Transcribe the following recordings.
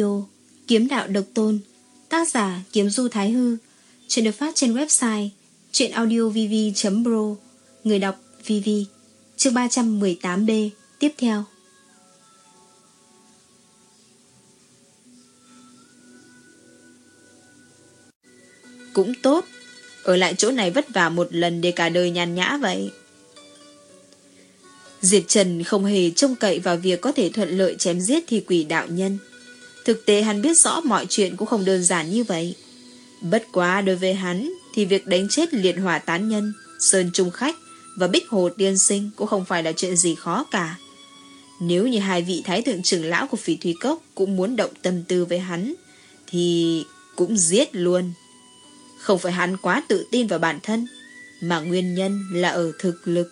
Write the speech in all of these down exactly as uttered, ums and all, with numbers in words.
audio Kiếm đạo độc tôn, tác giả Kiếm Du Thái Hư. Chuyện được phát trên website chuyenaudiovv chấm pro. Người đọc vê vê. Chương ba trăm mười tám B. Tiếp theo. Cũng tốt, ở lại chỗ này vất vả một lần để cả đời nhàn nhã vậy. Diệp Trần không hề trông cậy vào việc có thể thuận lợi chém giết thi quỷ đạo nhân. Thực tế hắn biết rõ mọi chuyện cũng không đơn giản như vậy. Bất quá đối với hắn thì việc đánh chết liệt hỏa tán nhân, Sơn Trung Khách và Bích Hồ Tiên Sinh cũng không phải là chuyện gì khó cả. Nếu như hai vị thái thượng trưởng lão của Phỉ Thúy Cốc cũng muốn động tâm tư với hắn thì cũng giết luôn. Không phải hắn quá tự tin vào bản thân, mà nguyên nhân là ở thực lực.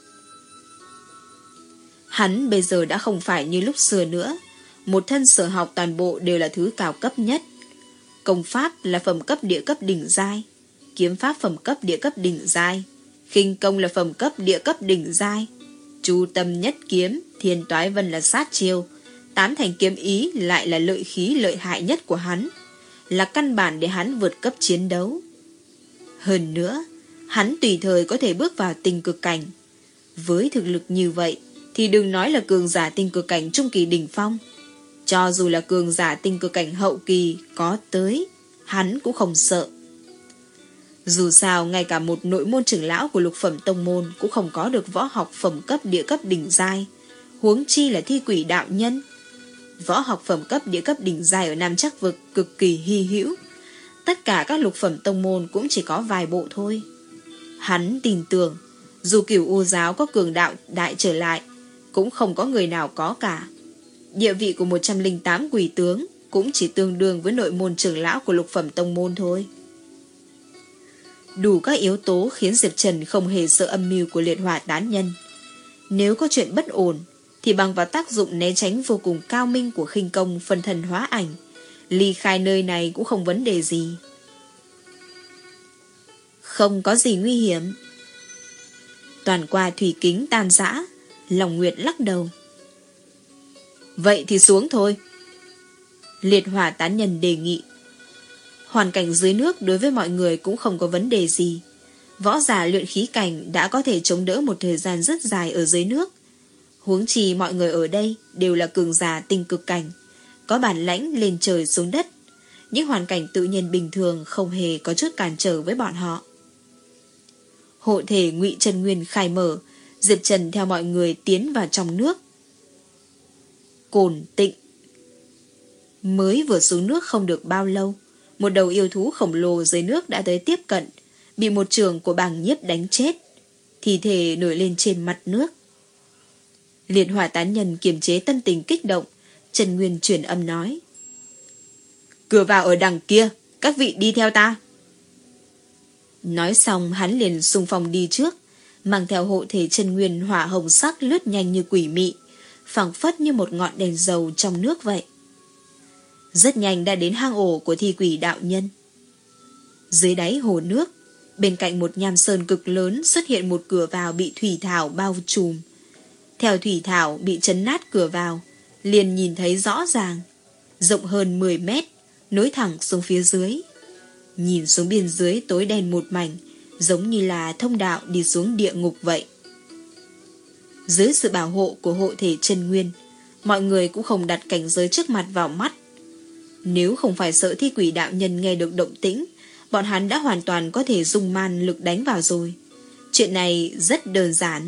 Hắn bây giờ đã không phải như lúc xưa nữa. Một thân sở học toàn bộ đều là thứ cao cấp nhất. Công pháp là phẩm cấp địa cấp đỉnh giai, kiếm pháp phẩm cấp địa cấp đỉnh giai, khinh công là phẩm cấp địa cấp đỉnh giai, chu tâm nhất kiếm, thiên toái vân là sát chiêu, tám thành kiếm ý lại là lợi khí lợi hại nhất của hắn, là căn bản để hắn vượt cấp chiến đấu. Hơn nữa, hắn tùy thời có thể bước vào tinh cực cảnh. Với thực lực như vậy thì đừng nói là cường giả tinh cực cảnh trung kỳ đỉnh phong, cho dù là cường giả tinh cực cảnh hậu kỳ có tới, hắn cũng không sợ. Dù sao, ngay cả một nội môn trưởng lão của lục phẩm tông môn cũng không có được võ học phẩm cấp địa cấp đỉnh giai, huống chi là thi quỷ đạo nhân. Võ học phẩm cấp địa cấp đỉnh giai ở Nam Trắc Vực cực kỳ hy hữu. Tất cả các lục phẩm tông môn cũng chỉ có vài bộ thôi. Hắn tin tưởng, dù Cửu U giáo có cường đạo đại trở lại, cũng không có người nào có cả. Địa vị của một trăm lẻ tám quỷ tướng cũng chỉ tương đương với nội môn trưởng lão của lục phẩm tông môn thôi. Đủ các yếu tố khiến Diệp Trần không hề sợ âm mưu của liệt hỏa tán nhân. Nếu có chuyện bất ổn thì bằng vào tác dụng né tránh vô cùng cao minh của khinh công phân thần hóa ảnh, ly khai nơi này cũng không vấn đề gì. Không có gì nguy hiểm. Toàn qua thủy kính tan rã, Lòng Nguyệt lắc đầu. Vậy thì xuống thôi. Liệt hỏa tán nhân đề nghị. Hoàn cảnh dưới nước đối với mọi người cũng không có vấn đề gì. Võ giả luyện khí cảnh đã có thể chống đỡ một thời gian rất dài ở dưới nước. Huống chi mọi người ở đây đều là cường giả tinh cực cảnh, có bản lãnh lên trời xuống đất. Những hoàn cảnh tự nhiên bình thường không hề có chút cản trở với bọn họ. Hộ thể Ngụy Chân Nguyên khai mở, Diệp Trần theo mọi người tiến vào trong nước. Cổn Tịnh. Mới vừa xuống nước không được bao lâu, một đầu yêu thú khổng lồ dưới nước đã tới tiếp cận, bị một trường của bàng nhiếp đánh chết, thi thể nổi lên trên mặt nước. Liệt hỏa tán nhân kiềm chế tâm tình kích động, Trần Nguyên truyền âm nói. Cửa vào ở đằng kia, các vị đi theo ta. Nói xong hắn liền xung phong đi trước, mang theo hộ thể Trần Nguyên hỏa hồng sắc lướt nhanh như quỷ mị, phảng phất như một ngọn đèn dầu trong nước vậy. Rất nhanh đã đến hang ổ của thi quỷ đạo nhân. Dưới đáy hồ nước, bên cạnh một nham sơn cực lớn xuất hiện một cửa vào bị thủy thảo bao trùm. Theo thủy thảo bị chấn nát cửa vào, liền nhìn thấy rõ ràng, rộng hơn mười mét, nối thẳng xuống phía dưới. Nhìn xuống bên dưới tối đen một mảnh, giống như là thông đạo đi xuống địa ngục vậy. Dưới sự bảo hộ của hộ thể chân nguyên, mọi người cũng không đặt cảnh giới trước mặt vào mắt. Nếu không phải sợ thi quỷ đạo nhân nghe được động tĩnh, bọn hắn đã hoàn toàn có thể dùng man lực đánh vào rồi. Chuyện này rất đơn giản.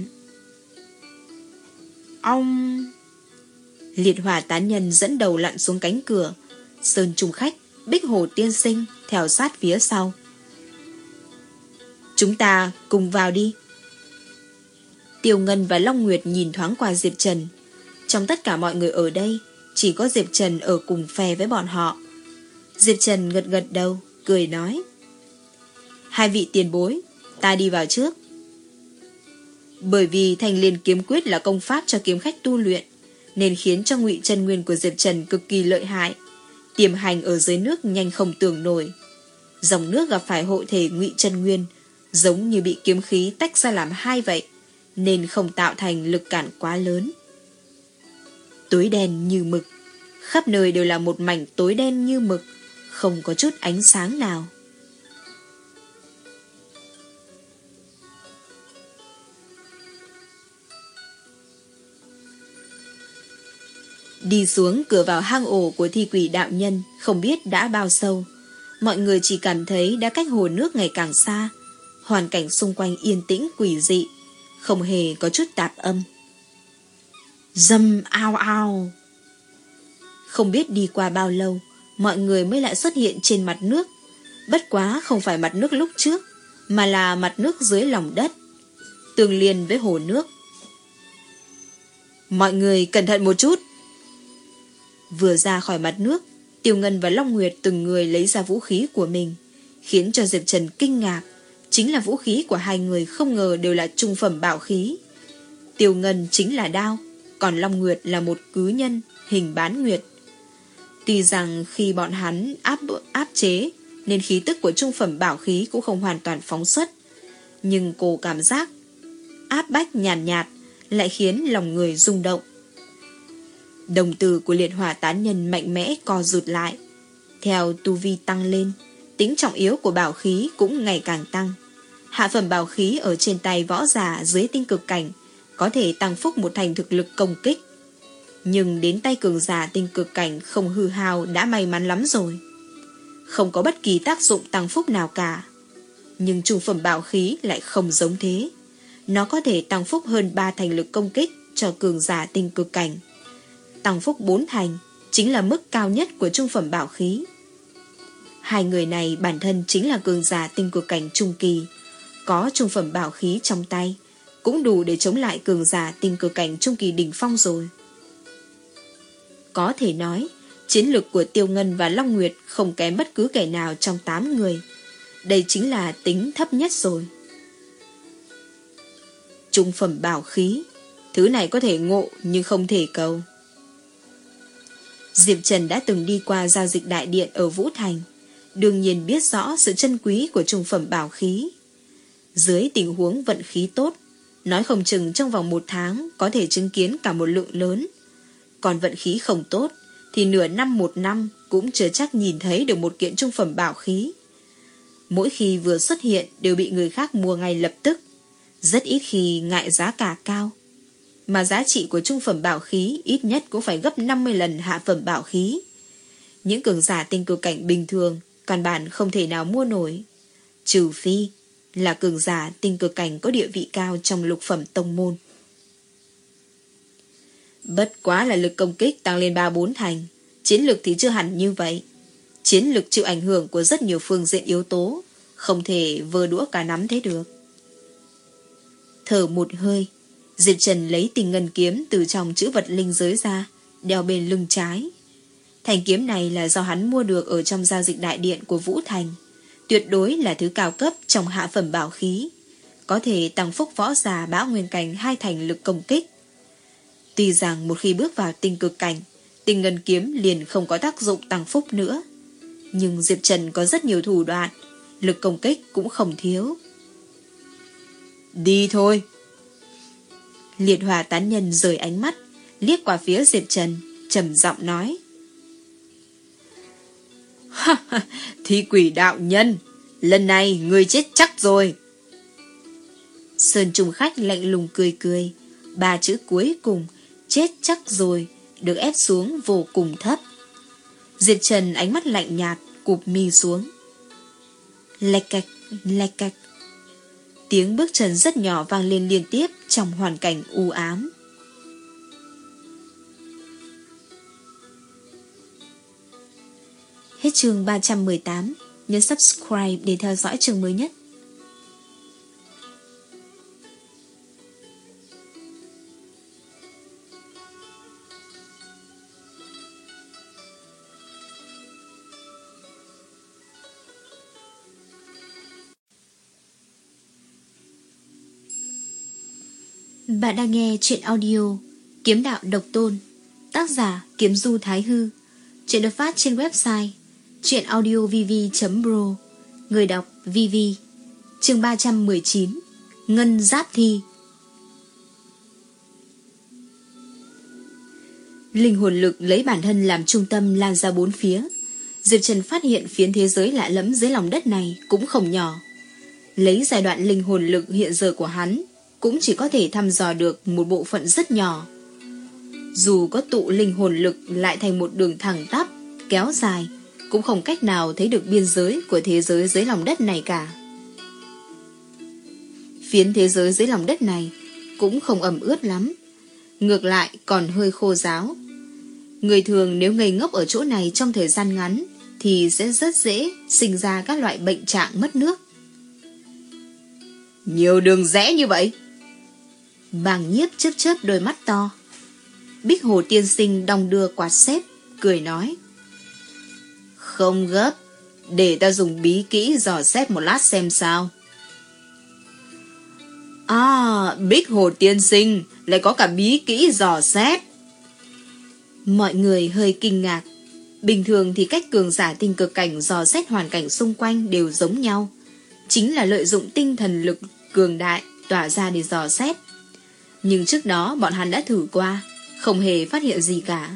Ong! Liệt hỏa tán nhân dẫn đầu lặn xuống cánh cửa. Sơn Trung Khách, Bích Hồ Tiên Sinh theo sát phía sau. Chúng ta cùng vào đi. Tiêu Ngân và Long Nguyệt nhìn thoáng qua Diệp Trần. Trong tất cả mọi người ở đây, chỉ có Diệp Trần ở cùng phe với bọn họ. Diệp Trần gật gật đầu, cười nói. Hai vị tiền bối, ta đi vào trước. Bởi vì Thanh Liên kiếm quyết là công pháp cho kiếm khách tu luyện, nên khiến cho Ngụy Chân Nguyên của Diệp Trần cực kỳ lợi hại, tiềm hành ở dưới nước nhanh không tưởng nổi. Dòng nước gặp phải hộ thể Ngụy Chân Nguyên, giống như bị kiếm khí tách ra làm hai vậy, nên không tạo thành lực cản quá lớn. Tối đen như mực, Khắp nơi đều là một mảnh tối đen như mực, không có chút ánh sáng nào. Đi xuống cửa vào hang ổ của thi quỷ đạo nhân, không biết đã bao sâu. Mọi người chỉ cảm thấy đã cách hồ nước ngày càng xa. Hoàn cảnh xung quanh yên tĩnh quỷ dị, không hề có chút tạp âm. Dầm ao ao. Không biết đi qua bao lâu, mọi người mới lại xuất hiện trên mặt nước. Bất quá không phải mặt nước lúc trước, mà là mặt nước dưới lòng đất, tương liên với hồ nước. Mọi người cẩn thận một chút. Vừa ra khỏi mặt nước, Tiêu Ngân và Long Nguyệt từng người lấy ra vũ khí của mình, khiến cho Diệp Trần kinh ngạc. Chính là vũ khí của hai người không ngờ đều là trung phẩm bảo khí. Tiêu Ngân chính là đao, còn Long Nguyệt là một cứ nhân hình bán nguyệt. Tuy rằng khi bọn hắn áp áp chế nên khí tức của trung phẩm bảo khí cũng không hoàn toàn phóng xuất, nhưng cô cảm giác áp bách nhàn nhạt, nhạt lại khiến lòng người rung động. Đồng tử của liệt hỏa tán nhân mạnh mẽ co rụt lại. Theo tu vi tăng lên, tính trọng yếu của bảo khí cũng ngày càng tăng. Hạ phẩm bảo khí ở trên tay võ giả dưới tinh cực cảnh có thể tăng phúc một thành thực lực công kích, nhưng đến tay cường giả tinh cực cảnh không hư hao đã may mắn lắm rồi. Không có bất kỳ tác dụng tăng phúc nào cả. Nhưng trung phẩm bảo khí lại không giống thế. Nó có thể tăng phúc hơn ba thành lực công kích cho cường giả tinh cực cảnh. Tăng phúc bốn thành chính là mức cao nhất của trung phẩm bảo khí. Hai người này bản thân chính là cường giả tinh cực cảnh trung kỳ, có trung phẩm bảo khí trong tay cũng đủ để chống lại cường giả tinh cực cảnh trung kỳ đỉnh phong rồi. Có thể nói, chiến lực của Tiêu Ngân và Long Nguyệt không kém bất cứ kẻ nào trong tám người. Đây chính là tính thấp nhất rồi. Trung phẩm bảo khí, thứ này có thể ngộ nhưng không thể cầu. Diệp Trần đã từng đi qua giao dịch đại điện ở Vũ Thành, đương nhiên biết rõ sự chân quý của trung phẩm bảo khí. Dưới tình huống vận khí tốt, nói không chừng trong vòng một tháng có thể chứng kiến cả một lượng lớn. Còn vận khí không tốt thì nửa năm một năm cũng chưa chắc nhìn thấy được một kiện trung phẩm bảo khí. Mỗi khi vừa xuất hiện đều bị người khác mua ngay lập tức, rất ít khi ngại giá cả cao. Mà giá trị của trung phẩm bảo khí ít nhất cũng phải gấp năm mươi lần hạ phẩm bảo khí. Những cường giả tinh cực cảnh bình thường căn bản không thể nào mua nổi, trừ phi là cường giả tinh cực cảnh có địa vị cao trong lục phẩm tông môn. Bất quá là lực công kích tăng lên ba bốn thành, chiến lực thì chưa hẳn như vậy. Chiến lực chịu ảnh hưởng của rất nhiều phương diện yếu tố, không thể vơ đũa cả nắm thế được. Thở một hơi, Diệp Trần lấy Tình Ngân kiếm từ trong chữ vật linh giới ra, đeo bên lưng trái. Thanh kiếm này là do hắn mua được ở trong giao dịch đại điện của Vũ Thành, tuyệt đối là thứ cao cấp trong hạ phẩm bảo khí, có thể tăng phúc võ giả bão nguyên cảnh hai thành lực công kích. Tuy rằng một khi bước vào tinh cực cảnh, Tình Ngân kiếm liền không có tác dụng tăng phúc nữa, nhưng Diệp Trần có rất nhiều thủ đoạn, lực công kích cũng không thiếu. Đi thôi. Liệt hỏa tán nhân rời ánh mắt, liếc qua phía Diệp Trần, trầm giọng nói: Thi quỷ đạo nhân, lần này ngươi chết chắc rồi. Sơn Trùng Khách lạnh lùng cười cười, ba chữ cuối cùng chết chắc rồi được ép xuống vô cùng thấp. Diệp Trần ánh mắt lạnh nhạt, cụp mi xuống. Lạch cạch, lạch cạch. Tiếng bước chân rất nhỏ vang lên liên tiếp trong hoàn cảnh u ám. Hết chương ba trăm mười tám. Nhấn subscribe để theo dõi chương mới nhất. Bạn đang nghe truyện audio Kiếm Đạo Độc Tôn, tác giả Kiếm Du Thái Hư. Truyện được phát trên website truyệnaudiovv chấm pro. Người đọc vê vê. Chương ba trăm mười chín. Ngân Giáp Thi. Linh hồn lực lấy bản thân làm trung tâm lan ra bốn phía. Diệp Trần phát hiện phiến thế giới lạ lẫm dưới lòng đất này cũng không nhỏ. Lấy giai đoạn linh hồn lực hiện giờ của hắn, cũng chỉ có thể thăm dò được một bộ phận rất nhỏ. Dù có tụ linh hồn lực lại thành một đường thẳng tắp, kéo dài, cũng không cách nào thấy được biên giới của thế giới dưới lòng đất này cả. Phiến thế giới dưới lòng đất này cũng không ẩm ướt lắm, ngược lại còn hơi khô ráo. Người thường nếu ngây ngốc ở chỗ này trong thời gian ngắn thì sẽ rất dễ sinh ra các loại bệnh trạng mất nước. Nhiều đường rẽ như vậy. Bàng Nhiếp chớp chớp đôi mắt to. Bích Hồ tiên sinh đong đưa quạt xếp, cười nói: Không gấp, để ta dùng bí kỹ dò xét một lát xem sao. À, Bích Hồ tiên sinh lại có cả bí kỹ dò xét. Mọi người hơi kinh ngạc. Bình thường thì cách cường giả tinh cực cảnh dò xét hoàn cảnh xung quanh đều giống nhau, chính là lợi dụng tinh thần lực cường đại tỏa ra để dò xét. Nhưng trước đó bọn hắn đã thử qua, không hề phát hiện gì cả.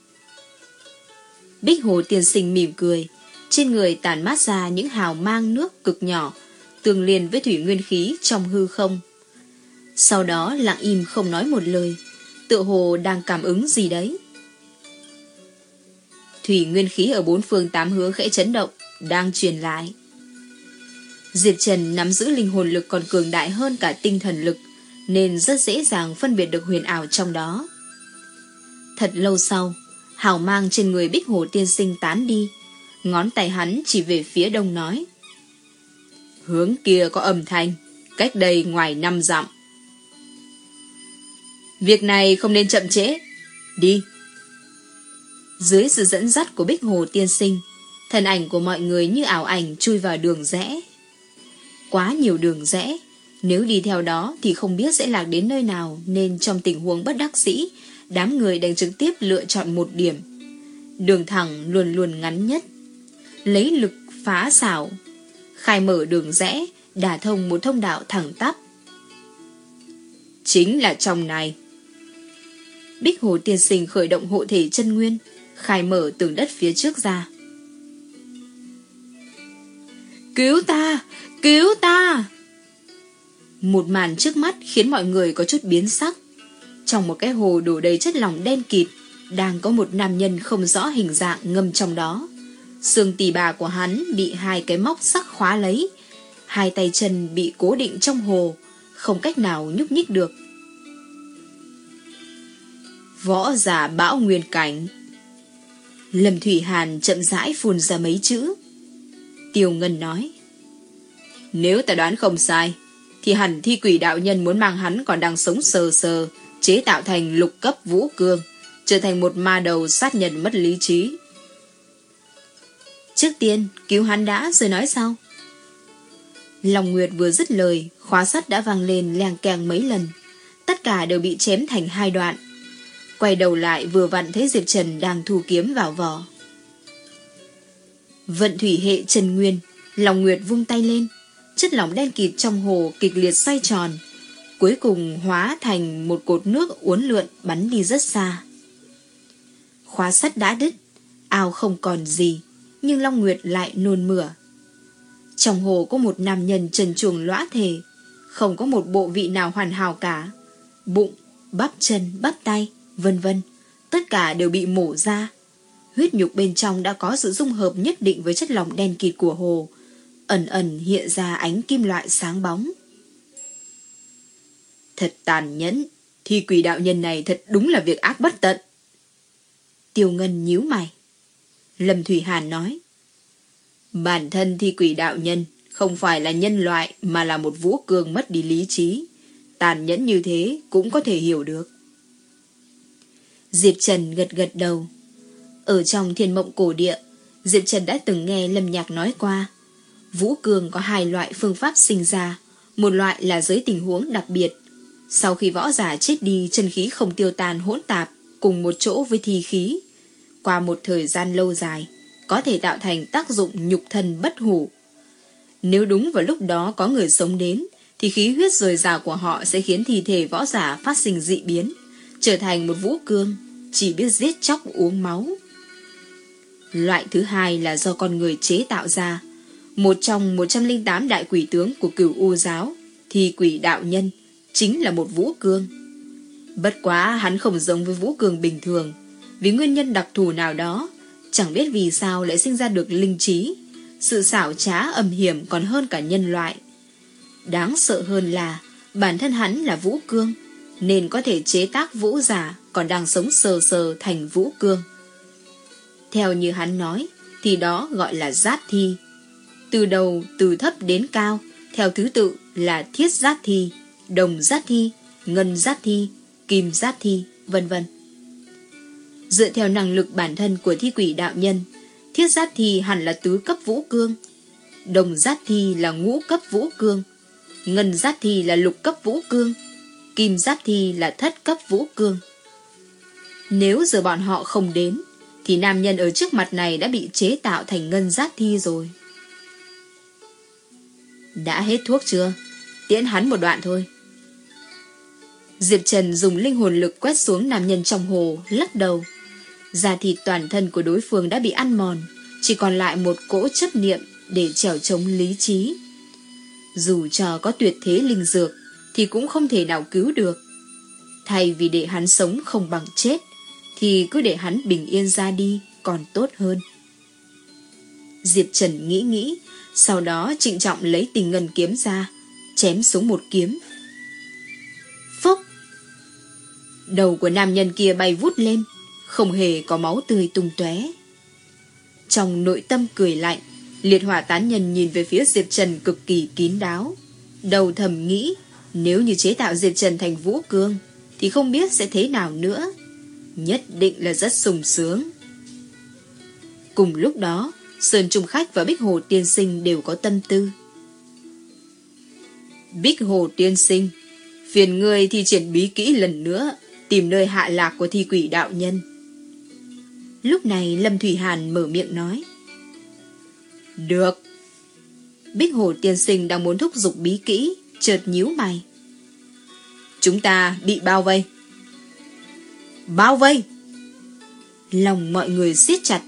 Bích Hồ tiên sinh mỉm cười, trên người tản mát ra những hào mang nước cực nhỏ, tương liên với thủy nguyên khí trong hư không. Sau đó lặng im không nói một lời, tựa hồ đang cảm ứng gì đấy. Thủy nguyên khí ở bốn phương tám hướng khẽ chấn động, đang truyền lại. Diệp Trần nắm giữ linh hồn lực còn cường đại hơn cả tinh thần lực, nên rất dễ dàng phân biệt được huyền ảo trong đó. Thật lâu sau, hào mang trên người Bích Hồ tiên sinh tán đi, ngón tay hắn chỉ về phía đông nói: Hướng kia có âm thanh, cách đây ngoài năm dặm. Việc này không nên chậm trễ, đi. Dưới sự dẫn dắt của Bích Hồ tiên sinh, thân ảnh của mọi người như ảo ảnh chui vào đường rẽ. Quá nhiều đường rẽ, nếu đi theo đó thì không biết sẽ lạc đến nơi nào, nên trong tình huống bất đắc dĩ, đám người đành trực tiếp lựa chọn một điểm. Đường thẳng luôn luôn ngắn nhất, lấy lực phá xảo, khai mở đường rẽ, đả thông một thông đạo thẳng tắp. Chính là trong này. Bích Hồ tiên sinh khởi động hộ thể chân nguyên, khai mở tường đất phía trước ra. Cứu ta! Cứu ta! Một màn trước mắt khiến mọi người có chút biến sắc. Trong một cái hồ đổ đầy chất lỏng đen kịt, đang có một nam nhân không rõ hình dạng ngâm trong đó. Xương tỳ bà của hắn bị hai cái móc sắc khóa lấy, hai tay chân bị cố định trong hồ, không cách nào nhúc nhích được. Võ giả bão nguyên cảnh. Lâm Thủy Hàn chậm rãi phun ra mấy chữ. Tiêu Ngân nói: Nếu ta đoán không sai, thì hẳn Thi Quỷ đạo nhân muốn mang hắn còn đang sống sờ sờ, chế tạo thành lục cấp vũ cương, trở thành một ma đầu sát nhân mất lý trí. Trước tiên cứu hắn đã rồi nói sau. Long Nguyệt vừa dứt lời, khóa sắt đã vang lên leng keng mấy lần, tất cả đều bị chém thành hai đoạn. Quay đầu lại vừa vặn thấy Diệp Trần đang thu kiếm vào vỏ. Vận thủy hệ Trần Nguyên, Long Nguyệt vung tay lên, chất lỏng đen kịt trong hồ kịch liệt xoay tròn, cuối cùng hóa thành một cột nước uốn lượn bắn đi rất xa. Khóa sắt đã đứt, ao không còn gì, nhưng Long Nguyệt lại nôn mửa. Trong hồ có một nam nhân trần truồng lõa thể, không có một bộ vị nào hoàn hảo cả. Bụng, bắp chân, bắp tay, vân vân, tất cả đều bị mổ ra. Huyết nhục bên trong đã có sự dung hợp nhất định với chất lỏng đen kịt của hồ, ẩn ẩn hiện ra ánh kim loại sáng bóng. Thật tàn nhẫn, Thi Quỷ đạo nhân này thật đúng là việc ác bất tận. Tiêu Ngân nhíu mày. Lâm Thủy Hàn nói: Bản thân Thi Quỷ đạo nhân không phải là nhân loại, mà là một vũ cương mất đi lý trí. Tàn nhẫn như thế cũng có thể hiểu được. Diệp Trần gật gật đầu. Ở trong Thiên Mộng Cổ Địa, Diệp Trần đã từng nghe Lâm Nhạc nói qua, vũ cương có hai loại phương pháp sinh ra. Một loại là dưới tình huống đặc biệt, sau khi võ giả chết đi, chân khí không tiêu tan hỗn tạp cùng một chỗ với thi khí, qua một thời gian lâu dài có thể tạo thành tác dụng nhục thân bất hủ. Nếu đúng vào lúc đó có người sống đến, thì khí huyết dồi dào của họ sẽ khiến thi thể võ giả phát sinh dị biến, trở thành một vũ cương, chỉ biết giết chóc uống máu. Loại thứ hai là do con người chế tạo ra. Một trong một trăm lẻ tám đại quỷ tướng của Cửu U giáo, thì quỷ đạo nhân chính là một vũ cương. Bất quá hắn không giống với vũ cương bình thường, vì nguyên nhân đặc thù nào đó, chẳng biết vì sao lại sinh ra được linh trí. Sự xảo trá âm hiểm còn hơn cả nhân loại. Đáng sợ hơn là bản thân hắn là vũ cương, nên có thể chế tác vũ giả còn đang sống sờ sờ thành vũ cương. Theo như hắn nói thì đó gọi là giát thi. Từ đầu từ thấp đến cao, theo thứ tự là thiết giát thi, đồng giát thi, ngân giát thi, kim giát thi, vân vân. Dựa theo năng lực bản thân của thi quỷ đạo nhân, thiết giát thi hẳn là tứ cấp vũ cương, đồng giát thi là ngũ cấp vũ cương, ngân giát thi là lục cấp vũ cương, kim giát thi là thất cấp vũ cương. Nếu giờ bọn họ không đến, thì nam nhân ở trước mặt này đã bị chế tạo thành ngân giát thi rồi. Đã hết thuốc chưa? Tiễn hắn một đoạn thôi. Diệp Trần dùng linh hồn lực quét xuống nam nhân trong hồ, lắc đầu. Da thịt toàn thân của đối phương đã bị ăn mòn, chỉ còn lại một cỗ chấp niệm để trèo chống lý trí. Dù cho có tuyệt thế linh dược thì cũng không thể nào cứu được. Thay vì để hắn sống không bằng chết, thì cứ để hắn bình yên ra đi còn tốt hơn. Diệp Trần nghĩ nghĩ, sau đó trịnh trọng lấy Tình Ngân kiếm ra, chém xuống một kiếm. Phốc! Đầu của nam nhân kia bay vút lên, không hề có máu tươi tung tóe. Trong nội tâm cười lạnh, Liệt Hỏa tán nhân nhìn về phía Diệp Trần cực kỳ kín đáo. Đầu thầm nghĩ, nếu như chế tạo Diệp Trần thành vũ cương thì không biết sẽ thế nào nữa. Nhất định là rất sung sướng. Cùng lúc đó, Sơn Trung Khách và Bích Hồ Tiên Sinh đều có tâm tư. Bích Hồ Tiên Sinh, phiền ngươi thi triển bí kỹ lần nữa, tìm nơi hạ lạc của thi quỷ đạo nhân. Lúc này Lâm Thủy Hàn mở miệng nói. Được. Bích Hồ Tiên Sinh đang muốn thúc giục bí kỹ, chợt nhíu mày. Chúng ta bị bao vây. Bao vây! Lòng mọi người siết chặt.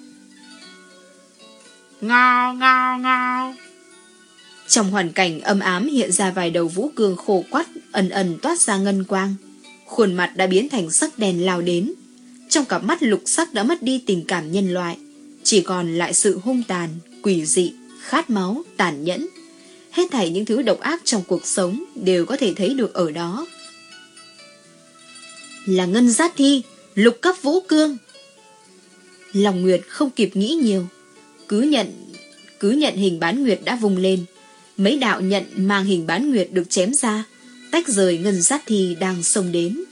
Ngao ngao ngao. Trong hoàn cảnh âm ám hiện ra vài đầu vũ cương khô quắt, ẩn ẩn toát ra ngân quang. Khuôn mặt đã biến thành sắc đen lao đến. Trong cặp mắt lục sắc đã mất đi tình cảm nhân loại, chỉ còn lại sự hung tàn, quỷ dị, khát máu, tàn nhẫn. Hết thảy những thứ độc ác trong cuộc sống đều có thể thấy được ở đó. Là ngân giát thi, lục cấp vũ cương. Lòng Nguyệt không kịp nghĩ nhiều, cứ nhận cứ nhận hình bán nguyệt đã vùng lên. Mấy đạo nhận mang hình bán nguyệt được chém ra, tách rời ngân giát thi đang xông đến.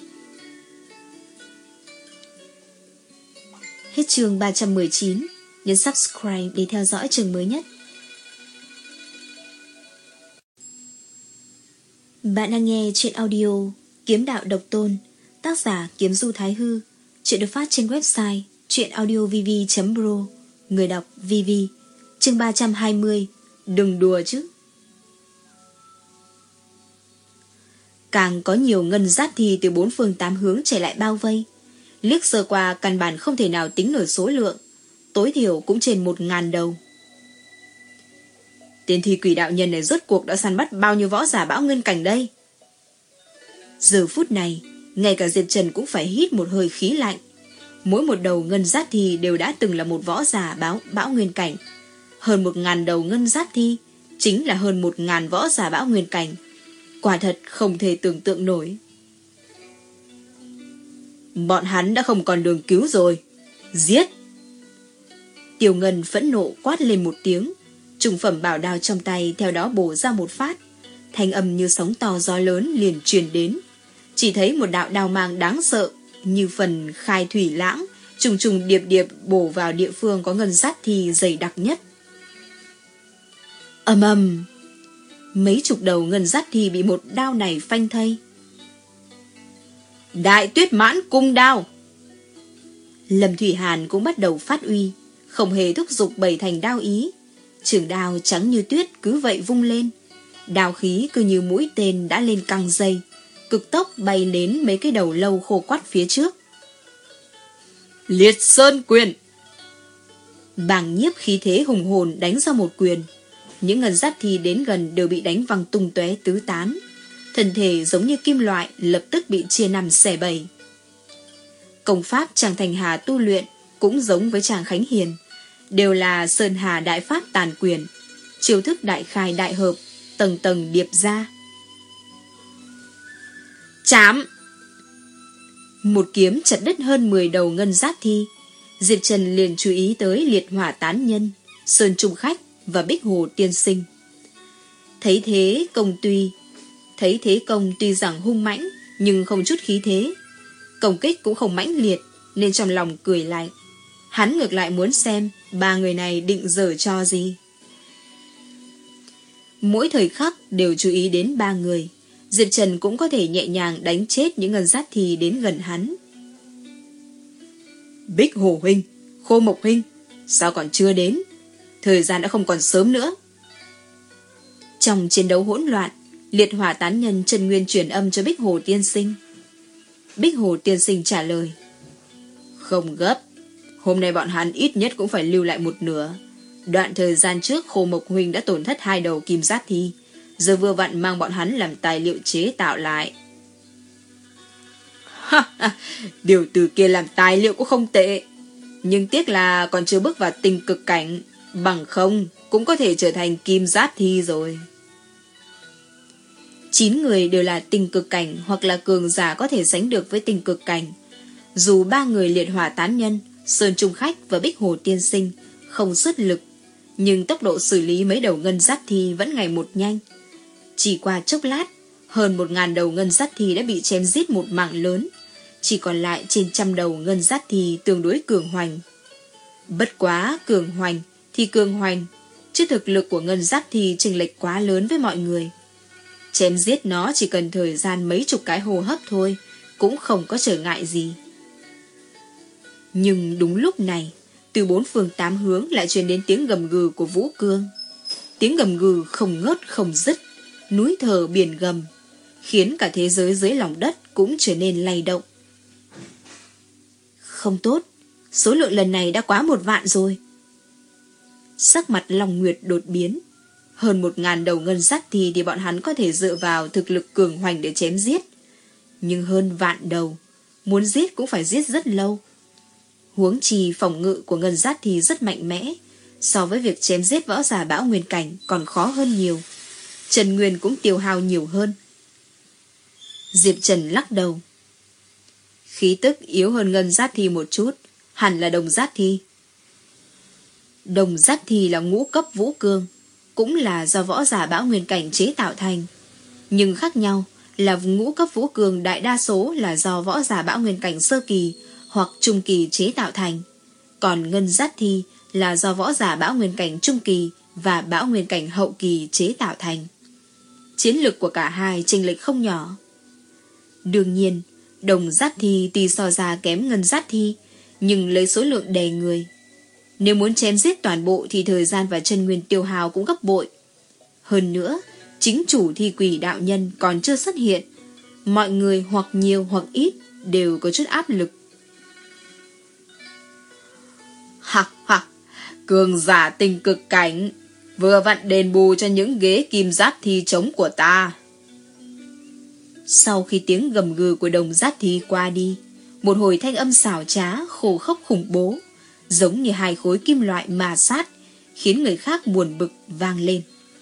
Hết chương ba trăm mười chín. Nhấn subscribe để theo dõi chương mới nhất. Bạn đang nghe chuyện audio Kiếm Đạo Độc Tôn, tác giả Kiếm Du Thái Hư. Chuyện được phát trên website truyện audio v v chấm pro. Người đọc vê vê. Chương ba trăm hai mươi. Đừng đùa chứ. Càng có nhiều ngân giát thi từ bốn phương tám hướng chạy lại bao vây. Liếc sơ qua căn bản không thể nào tính nổi số lượng, tối thiểu cũng trên một ngàn đầu. Tên thi quỷ đạo nhân này rốt cuộc đã săn bắt bao nhiêu võ giả bão nguyên cảnh đây? Giờ phút này, ngay cả Diệp Trần cũng phải hít một hơi khí lạnh. Mỗi một đầu ngân giát thi đều đã từng là một võ giả bão, bão nguyên cảnh. Hơn một ngàn đầu ngân giát thi chính là hơn một ngàn võ giả bão nguyên cảnh. Quả thật không thể tưởng tượng nổi. Bọn hắn đã không còn đường cứu rồi. Giết! Tiêu Ngân phẫn nộ quát lên một tiếng. Trùng phẩm bảo đao trong tay theo đó bổ ra một phát. Thanh âm như sóng to gió lớn liền truyền đến. Chỉ thấy một đạo đao mang đáng sợ, như phần khai thủy lãng, trùng trùng điệp điệp bổ vào địa phương có ngân giát thi dày đặc nhất. Ầm ầm! Mấy chục đầu ngân giát thi bị một đao này phanh thây. Đại Tuyết Mãn cung đao! Lâm Thủy Hàn cũng bắt đầu phát uy, không hề thúc giục bày thành đao ý. Trường đao trắng như tuyết cứ vậy vung lên. Đao khí cứ như mũi tên đã lên căng dây, cực tốc bay đến mấy cái đầu lâu khô quắt phía trước. Liệt sơn quyền. Bàng Nhiếp khí thế hùng hồn đánh ra một quyền. Những ngân giáp thi đến gần đều bị đánh văng tung tóe tứ tán. Thân thể giống như kim loại lập tức bị chia năm xẻ bảy. Công pháp Tràng Thành Hà tu luyện cũng giống với Tràng Khánh Hiền, đều là Sơn Hà Đại Pháp tàn quyền, chiêu thức đại khai đại hợp, tầng tầng điệp ra. Chám! Một kiếm chặt đứt hơn mười đầu ngân giáp thi. Diệp Trần liền chú ý tới Liệt Hỏa Tán Nhân, Sơn Trung Khách và Bích Hồ Tiên Sinh. Thấy thế công tuy Thấy thế công tuy rằng hung mãnh, nhưng không chút khí thế. Công kích cũng không mãnh liệt, nên trong lòng cười lạnh. Hắn ngược lại muốn xem ba người này định giở cho gì. Mỗi thời khắc đều chú ý đến ba người. Diệp Trần cũng có thể nhẹ nhàng đánh chết những ngân giáp thi đến gần hắn. Bích Hồ huynh, Khô Mộc huynh, sao còn chưa đến? Thời gian đã không còn sớm nữa. Trong chiến đấu hỗn loạn, Liệt Hỏa Tán Nhân Trần Nguyên truyền âm cho Bích Hồ Tiên Sinh. Bích Hồ Tiên Sinh trả lời: Không gấp, hôm nay bọn hắn ít nhất cũng phải lưu lại một nửa. Đoạn thời gian trước Khô Mộc huynh đã tổn thất hai đầu kim giáp thi, giờ vừa vặn mang bọn hắn làm tài liệu chế tạo lại. Điều từ kia làm tài liệu cũng không tệ, nhưng tiếc là còn chưa bước vào tình cực cảnh, bằng không cũng có thể trở thành kim giáp thi rồi. Chín người đều là tình cực cảnh hoặc là cường giả có thể sánh được với tình cực cảnh. Dù ba người Liệt Hỏa Tán Nhân, Sơn Trung Khách và Bích Hồ Tiên Sinh không xuất lực, nhưng tốc độ xử lý mấy đầu ngân giáp thi vẫn ngày một nhanh. Chỉ qua chốc lát, hơn một ngàn đầu ngân giáp thi đã bị chém giết một mảng lớn, chỉ còn lại trên trăm đầu ngân giáp thi tương đối cường hoành. Bất quá cường hoành thì cường hoành, chứ thực lực của ngân giáp thi chênh lệch quá lớn với mọi người. Chém giết nó chỉ cần thời gian mấy chục cái hô hấp thôi, cũng không có trở ngại gì. Nhưng đúng lúc này, từ bốn phương tám hướng lại truyền đến tiếng gầm gừ của Vũ Cương. Tiếng gầm gừ không ngớt không dứt, núi thở biển gầm, khiến cả thế giới dưới lòng đất cũng trở nên lay động. Không tốt, số lượng lần này đã quá một vạn rồi. Sắc mặt Long Nguyệt đột biến. Hơn một ngàn đầu ngân giáp thi thì bọn hắn có thể dựa vào thực lực cường hoành để chém giết. Nhưng hơn vạn đầu, muốn giết cũng phải giết rất lâu. Huống chi phòng ngự của ngân giáp thi rất mạnh mẽ, so với việc chém giết võ giả bão nguyên cảnh còn khó hơn nhiều. Trần Nguyên cũng tiêu hao nhiều hơn. Diệp Trần lắc đầu. Khí tức yếu hơn ngân giáp thi một chút, hẳn là đồng giáp thi. Đồng giáp thi là ngũ cấp vũ cương, cũng là do võ giả bão nguyên cảnh chế tạo thành. Nhưng khác nhau là ngũ cấp vũ cương đại đa số là do võ giả bão nguyên cảnh sơ kỳ hoặc trung kỳ chế tạo thành. Còn ngân giáp thi là do võ giả bão nguyên cảnh trung kỳ và bão nguyên cảnh hậu kỳ chế tạo thành. Chiến lực của cả hai chênh lệch không nhỏ. Đương nhiên, đồng giáp thi tuy so ra kém ngân giáp thi, nhưng lấy số lượng đè người. Nếu muốn chém giết toàn bộ thì thời gian và chân nguyên tiêu hao cũng gấp bội. Hơn nữa, chính chủ thi quỷ đạo nhân còn chưa xuất hiện. Mọi người hoặc nhiều hoặc ít đều có chút áp lực. Hạc hạc, cường giả tình cực cảnh, vừa vặn đền bù cho những ghế kim giáp thi trống của ta. Sau khi tiếng gầm gừ của đồng giáp thi qua đi, một hồi thanh âm xảo trá, khổ khốc khủng bố, giống như hai khối kim loại mà sát, khiến người khác buồn bực vang lên.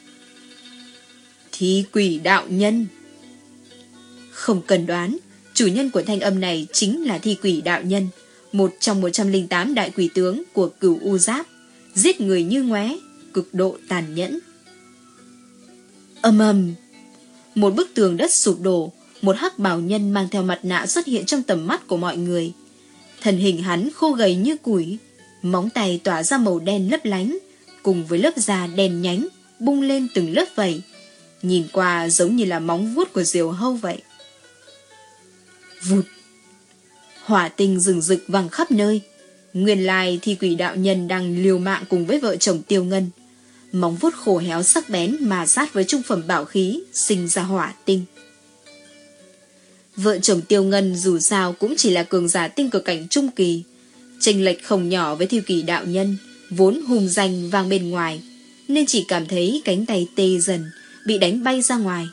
Thi quỷ đạo nhân. Không cần đoán, chủ nhân của thanh âm này chính là thi quỷ đạo nhân, một trong một trăm lẻ tám đại quỷ tướng của Cửu U Giáp, giết người như ngoé, cực độ tàn nhẫn. Ầm ầm, một bức tường đất sụp đổ, một hắc bào nhân mang theo mặt nạ xuất hiện trong tầm mắt của mọi người. Thân hình hắn khô gầy như củi, móng tay tỏa ra màu đen lấp lánh, cùng với lớp da đen nhánh bung lên từng lớp vảy, nhìn qua giống như là móng vuốt của diều hâu vậy. Vụt, hỏa tinh rừng rực văng khắp nơi. Nguyên lai thi quỷ đạo nhân đang liều mạng cùng với vợ chồng Tiêu Ngân. Móng vuốt khổ héo sắc bén mà sát với trung phẩm bảo khí, sinh ra hỏa tinh. Vợ chồng Tiêu Ngân dù sao cũng chỉ là cường giả tinh cực cảnh trung kỳ, chênh lệch không nhỏ với Thiêu Kỷ đạo nhân, vốn hùng danh vang bên ngoài, nên chỉ cảm thấy cánh tay tê dần, bị đánh bay ra ngoài.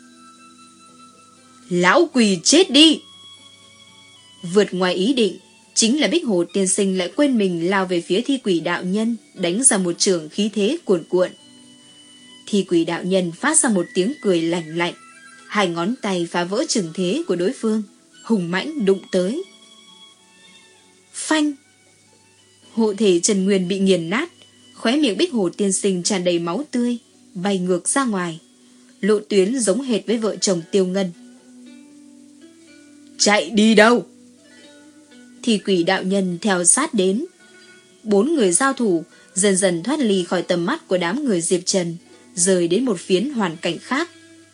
Lão quỳ chết đi! Vượt ngoài ý định, chính là Bích Hồ tiên sinh lại quên mình lao về phía Thi Quỷ đạo nhân, đánh ra một trường khí thế cuồn cuộn. Thi Quỷ đạo nhân phát ra một tiếng cười lạnh lạnh, hai ngón tay phá vỡ trường thế của đối phương, hùng mãnh đụng tới. Phanh! Hộ thể Trần Nguyên bị nghiền nát, khóe miệng Bích Hồ tiên sinh tràn đầy máu tươi, bay ngược ra ngoài. Lộ tuyến giống hệt với vợ chồng Tiêu Ngân. Chạy đi đâu? Thi Quỷ đạo nhân theo sát đến. Bốn người giao thủ dần dần thoát ly khỏi tầm mắt của đám người Diệp Trần, rời đến một phiến hoàn cảnh khác.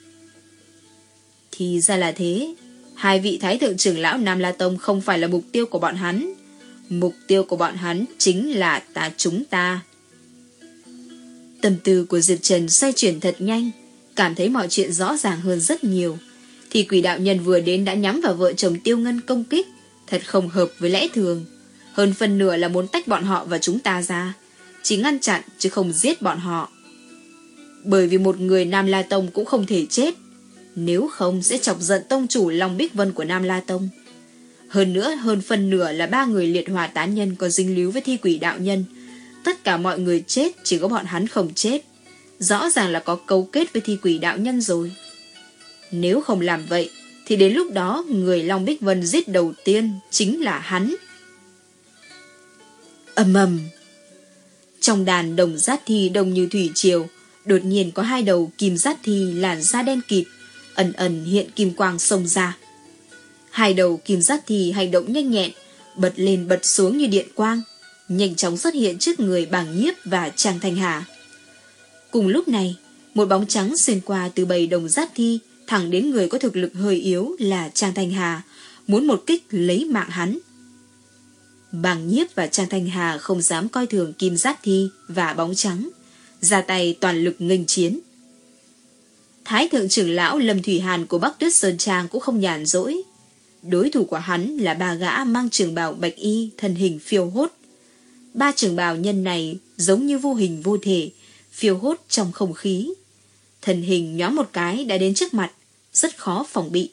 Thì ra là thế, hai vị thái thượng trưởng lão Nam La Tông không phải là mục tiêu của bọn hắn. Mục tiêu của bọn hắn chính là ta chúng ta. Tâm tư của Diệp Trần xoay chuyển thật nhanh, cảm thấy mọi chuyện rõ ràng hơn rất nhiều. Thì Quỷ đạo nhân vừa đến đã nhắm vào vợ chồng Tiêu Ngân công kích, thật không hợp với lẽ thường. Hơn phần nửa là muốn tách bọn họ và chúng ta ra, chỉ ngăn chặn chứ không giết bọn họ. Bởi vì một người Nam La Tông cũng không thể chết, nếu không sẽ chọc giận tông chủ Long Bích Vân của Nam La Tông. Hơn nữa, hơn phần nửa là ba người liệt hỏa tán nhân có dính líu với Thi Quỷ đạo nhân. Tất cả mọi người chết, chỉ có bọn hắn không chết. Rõ ràng là có cấu kết với Thi Quỷ đạo nhân rồi. Nếu không làm vậy, thì đến lúc đó người Long Bích Vân giết đầu tiên chính là hắn. Ầm ầm. Trong đàn đồng giát thi đông như thủy triều, đột nhiên có hai đầu kim giát thi làn da đen kịt, ẩn ẩn hiện kim quang xông ra. Hai đầu kim giát thi hành động nhanh nhẹn, bật lên bật xuống như điện quang, nhanh chóng xuất hiện trước người Bàng Nhiếp và Trang Thanh Hà. Cùng lúc này, một bóng trắng xuyên qua từ bầy đồng giát thi thẳng đến người có thực lực hơi yếu là Trang Thanh Hà, muốn một kích lấy mạng hắn. Bàng Nhiếp và Trang Thanh Hà không dám coi thường kim giát thi và bóng trắng, ra tay toàn lực nghênh chiến. Thái thượng trưởng lão Lâm Thủy Hàn của Bắc Tuyết Sơn Trang cũng không nhàn rỗi. Đối thủ của hắn là ba gã mang trường bào bạch y, thân hình phiêu hốt. Ba trường bào nhân này giống như vô hình vô thể, phiêu hốt trong không khí. Thân hình nhoáng một cái đã đến trước mặt, rất khó phòng bị.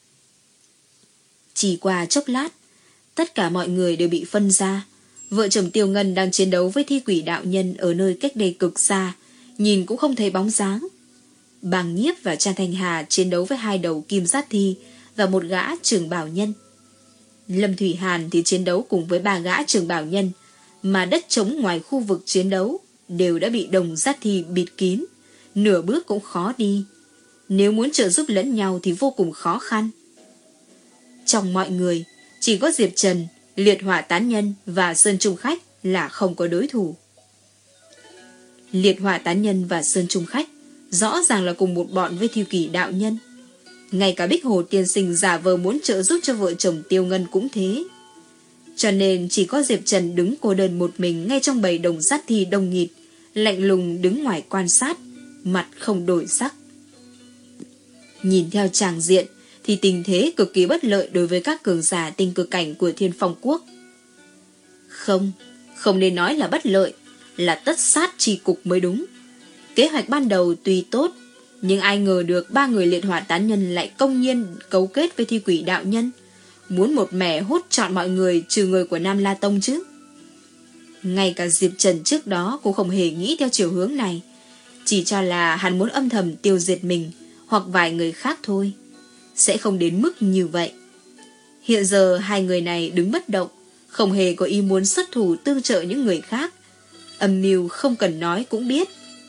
Chỉ qua chốc lát, tất cả mọi người đều bị phân ra. Vợ chồng Tiêu Ngân đang chiến đấu với Thi Quỷ đạo nhân ở nơi cách đây cực xa, nhìn cũng không thấy bóng dáng. Bàng Nhiếp và Trang Thanh Hà chiến đấu với hai đầu kim giát thi và một gã trường bào nhân. Lâm Thủy Hàn thì chiến đấu cùng với ba gã trường bào nhân, mà đất trống ngoài khu vực chiến đấu đều đã bị đồng giát thi bịt kín, nửa bước cũng khó đi. Nếu muốn trợ giúp lẫn nhau thì vô cùng khó khăn. Trong mọi người, chỉ có Diệp Trần, Liệt Hỏa Tán Nhân và Sơn Trung Khách là không có đối thủ. Liệt Hỏa Tán Nhân và Sơn Trung Khách rõ ràng là cùng một bọn với Thiêu Kỷ đạo nhân. Ngay cả Bích Hồ tiên sinh giả vờ muốn trợ giúp cho vợ chồng Tiêu Ngân cũng thế. Cho nên chỉ có Diệp Trần đứng cô đơn một mình ngay trong bầy đồng sát thi đông nghịt, lạnh lùng đứng ngoài quan sát, mặt không đổi sắc. Nhìn theo tràng diện thì tình thế cực kỳ bất lợi đối với các cường giả tinh cực cảnh của Thiên Phong Quốc. Không, không nên nói là bất lợi, là tất sát chi cục mới đúng. Kế hoạch ban đầu tuy tốt, nhưng ai ngờ được ba người liệt hỏa tán nhân lại công nhiên cấu kết với Thi Quỷ đạo nhân, muốn một mẻ hốt trọn mọi người trừ người của Nam La Tông chứ. Ngay cả Diệp Trần trước đó cũng không hề nghĩ theo chiều hướng này, chỉ cho là hắn muốn âm thầm tiêu diệt mình hoặc vài người khác thôi, sẽ không đến mức như vậy. Hiện giờ hai người này đứng bất động, không hề có ý muốn xuất thủ tương trợ những người khác. Âm mưu không cần nói cũng biết.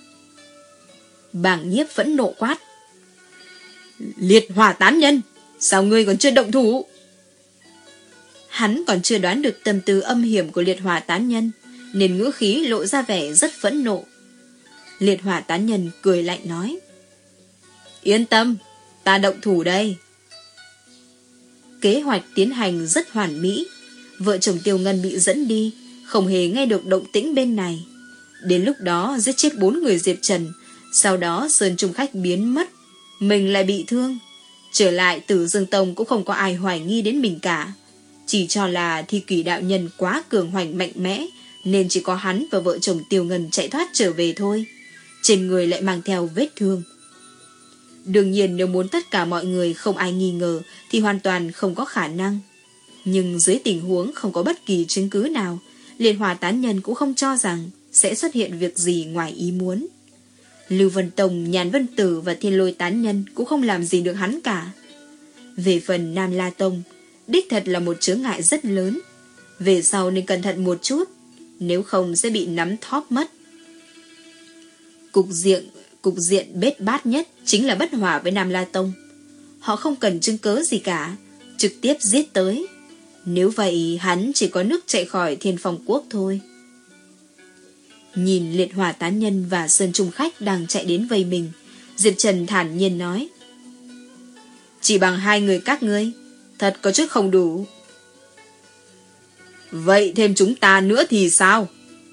Bàng Nhiếp vẫn nộ quát: Liệt hỏa tán nhân, sao ngươi còn chưa động thủ? Hắn còn chưa đoán được tâm tư âm hiểm của liệt hỏa tán nhân, nên ngữ khí lộ ra vẻ rất phẫn nộ. Liệt hỏa tán nhân cười lạnh nói: Yên tâm, ta động thủ đây. Kế hoạch tiến hành rất hoàn mỹ. Vợ chồng Tiêu Ngân bị dẫn đi, không hề nghe được động tĩnh bên này. Đến lúc đó giết chết bốn người Diệp Trần, sau đó Sơn Trung Khách biến mất, mình lại bị thương. Trở lại Tử Dương Tông cũng không có ai hoài nghi đến mình cả. chỉ cho là thi kỷ đạo nhân quá cường hoành mạnh mẽ, nên chỉ có hắn và vợ chồng Tiêu Ngân chạy thoát trở về thôi. Trên người lại mang theo vết thương. Đương nhiên nếu muốn tất cả mọi người không ai nghi ngờ thì hoàn toàn không có khả năng. Nhưng dưới tình huống không có bất kỳ chứng cứ nào, Liệt Hỏa tán nhân cũng không cho rằng sẽ xuất hiện việc gì ngoài ý muốn. Lưu Vân Tông, Nhàn Vân Tử và Thiên Lôi tán nhân cũng không làm gì được hắn cả. Về phần Nam La Tông, đích thật là một chướng ngại rất lớn. Về sau nên cẩn thận một chút, nếu không sẽ bị nắm thóp mất. Cục diện, cục diện bết bát nhất chính là bất hòa với Nam La Tông. Họ không cần chứng cớ gì cả, trực tiếp giết tới. Nếu vậy hắn chỉ có nước chạy khỏi Thiên Phong Quốc thôi. Nhìn Liệt Hỏa tán nhân và Sơn Trung khách đang chạy đến vây mình, Diệp Trần thản nhiên nói: chỉ bằng hai người các ngươi, thật có chút không đủ. Vậy thêm chúng ta nữa thì sao?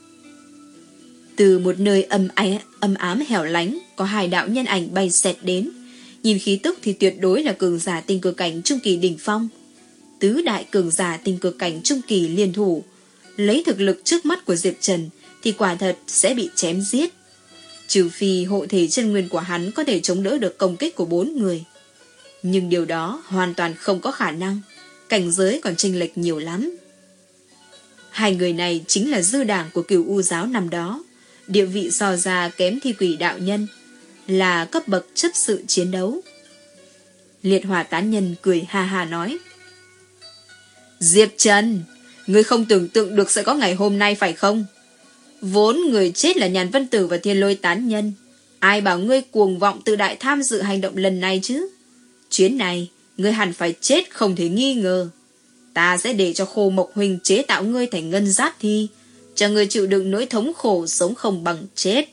Từ một nơi âm, ái, âm ám hẻo lánh, có hai đạo nhân ảnh bay xẹt đến. Nhìn khí tức thì tuyệt đối là cường giả tinh cực cảnh trung kỳ đỉnh phong. Tứ đại cường giả tinh cực cảnh trung kỳ liên thủ, lấy thực lực trước mắt của Diệp Trần thì quả thật sẽ bị chém giết. Trừ phi hộ thể chân nguyên của hắn có thể chống đỡ được công kích của bốn người. Nhưng điều đó hoàn toàn không có khả năng. Cảnh giới còn chênh lệch nhiều lắm. Hai người này chính là dư đảng của Cửu U giáo năm đó, địa vị so ra kém thi quỷ đạo nhân, là cấp bậc chấp sự chiến đấu. Liệt Hỏa tán nhân cười ha ha nói: Diệp Trần, ngươi không tưởng tượng được sẽ có ngày hôm nay phải không? Vốn người chết là Nhàn Vân Tử và Thiên Lôi tán nhân, ai bảo ngươi cuồng vọng tự đại tham dự hành động lần này chứ? Chuyến này ngươi hẳn phải chết không thể nghi ngờ. Ta sẽ để cho Khô Mộc Huynh chế tạo ngươi thành ngân giáp thi, cho ngươi chịu đựng nỗi thống khổ sống không bằng chết.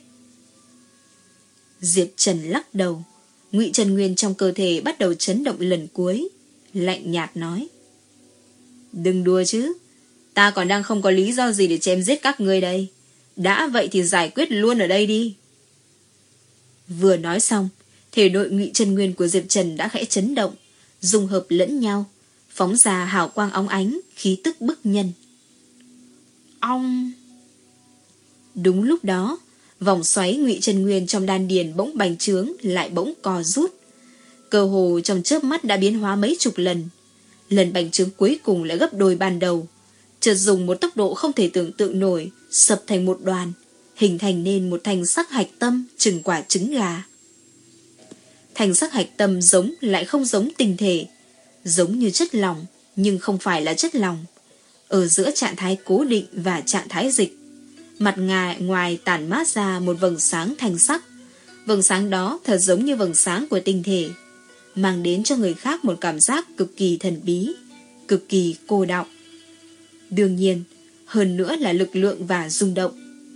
Diệp Trần lắc đầu, Ngụy Trần Nguyên trong cơ thể bắt đầu chấn động lần cuối, lạnh nhạt nói: đừng đùa chứ, ta còn đang không có lý do gì để chém giết các ngươi đây. Đã vậy thì giải quyết luôn ở đây đi. Vừa nói xong, thể nội Ngụy Trần Nguyên của Diệp Trần đã khẽ chấn động, dung hợp lẫn nhau, phóng ra hào quang óng ánh, khí tức bức nhân. Ong! Đúng lúc đó, vòng xoáy Ngụy Trần Nguyên trong đan điền bỗng bành trướng lại bỗng co rút. Cơ hồ trong chớp mắt đã biến hóa mấy chục lần. Lần bành trướng cuối cùng lại gấp đôi ban đầu, chợt dùng một tốc độ không thể tưởng tượng nổi, sập thành một đoàn, hình thành nên một thành sắc hạch tâm chừng quả trứng gà. Thành sắc hạch tâm giống lại không giống tinh thể, giống như chất lỏng nhưng không phải là chất lỏng, ở giữa trạng thái cố định và trạng thái dịch. Mặt ngà ngoài tản mát ra một vầng sáng thanh sắc. Vầng sáng đó thật giống như vầng sáng của tinh thể, mang đến cho người khác một cảm giác cực kỳ thần bí, cực kỳ cô đọng. Đương nhiên, hơn nữa là lực lượng và rung động.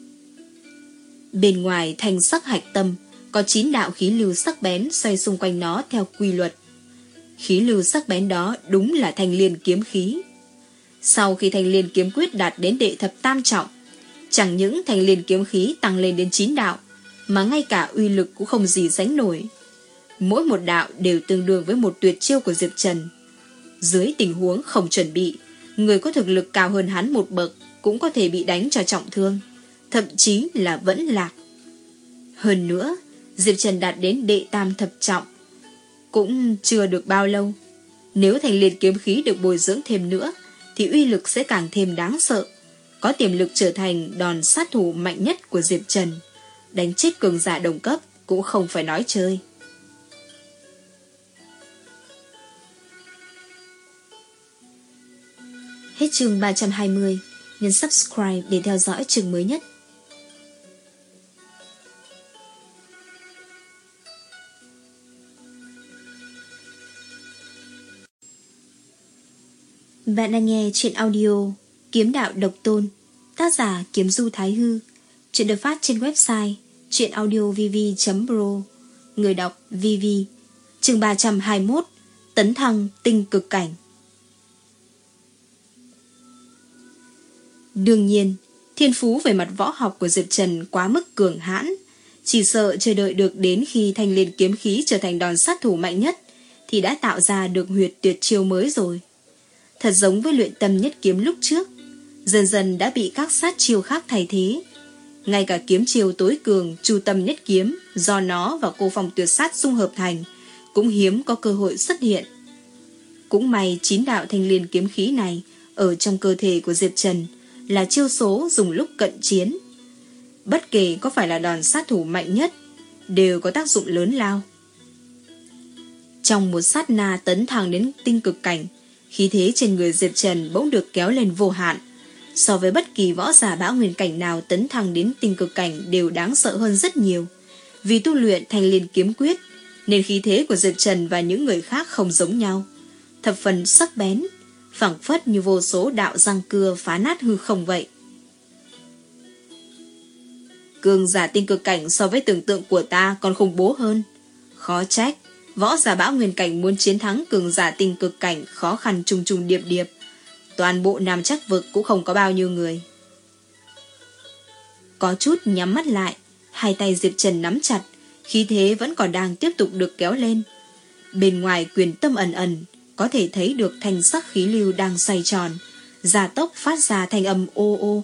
Bên ngoài thanh sắc hạch tâm có chín đạo khí lưu sắc bén xoay xung quanh nó theo quy luật. Khí lưu sắc bén đó đúng là thanh liên kiếm khí. Sau khi thanh liên kiếm quyết đạt đến đệ thập tam trọng, chẳng những thanh liên kiếm khí tăng lên đến chín đạo, mà ngay cả uy lực cũng không gì sánh nổi. Mỗi một đạo đều tương đương với một tuyệt chiêu của Diệp Trần. Dưới tình huống không chuẩn bị, người có thực lực cao hơn hắn một bậc cũng có thể bị đánh cho trọng thương, thậm chí là vẫn lạc. Hơn nữa, Diệp Trần đạt đến đệ tam thập trọng cũng chưa được bao lâu. Nếu thành liên kiếm khí được bồi dưỡng thêm nữa thì uy lực sẽ càng thêm đáng sợ, có tiềm lực trở thành đòn sát thủ mạnh nhất của Diệp Trần. Đánh chết cường giả đồng cấp cũng không phải nói chơi. Hết chương ba trăm hai mươi. Nhấn subscribe để theo dõi chương mới nhất. Bạn đang nghe chuyện audio Kiếm Đạo Độc Tôn, tác giả Kiếm Du Thái Hư. Chuyện được phát trên website truyện audio v v chấm pro. Người đọc vê vê. Chương ba trăm hai mươi mốt. Tấn thăng tinh cực cảnh. Đương nhiên, thiên phú về mặt võ học của Diệp Trần quá mức cường hãn, chỉ sợ chờ đợi được đến khi thanh liên kiếm khí trở thành đòn sát thủ mạnh nhất thì đã tạo ra được huyệt tuyệt chiêu mới rồi. thật giống với luyện tâm nhất kiếm lúc trước, dần dần đã bị các sát chiêu khác thay thế. Ngay cả kiếm chiêu tối cường Chu Tâm Nhất Kiếm do nó và Cô Phong Tuyệt Sát dung hợp thành cũng hiếm có cơ hội xuất hiện. Cũng may chín đạo thanh liên kiếm khí này ở trong cơ thể của Diệp Trần là chiêu số dùng lúc cận chiến. Bất kể có phải là đòn sát thủ mạnh nhất, đều có tác dụng lớn lao. Trong một sát na tấn thẳng đến tinh cực cảnh, khí thế trên người Diệp Trần bỗng được kéo lên vô hạn. So với bất kỳ võ giả bão nguyên cảnh nào tấn thẳng đến tinh cực cảnh đều đáng sợ hơn rất nhiều. Vì tu luyện thanh liên kiếm quyết, nên khí thế của Diệp Trần và những người khác không giống nhau, thập phần sắc bén, phảng phất như vô số đạo răng cưa phá nát hư không vậy. Cường giả tinh cực cảnh so với tưởng tượng của ta còn khủng bố hơn. Khó trách võ giả bão nguyên cảnh muốn chiến thắng cường giả tinh cực cảnh khó khăn trùng trùng điệp điệp. Toàn bộ Nam Trắc vực cũng không có bao nhiêu người. Có chút nhắm mắt lại, hai tay Diệp Trần nắm chặt, khí thế vẫn còn đang tiếp tục được kéo lên. Bên ngoài quyền tâm ẩn ẩn, có thể thấy được thanh sắc khí lưu đang xoay tròn, gia tốc phát ra thanh âm ô ô.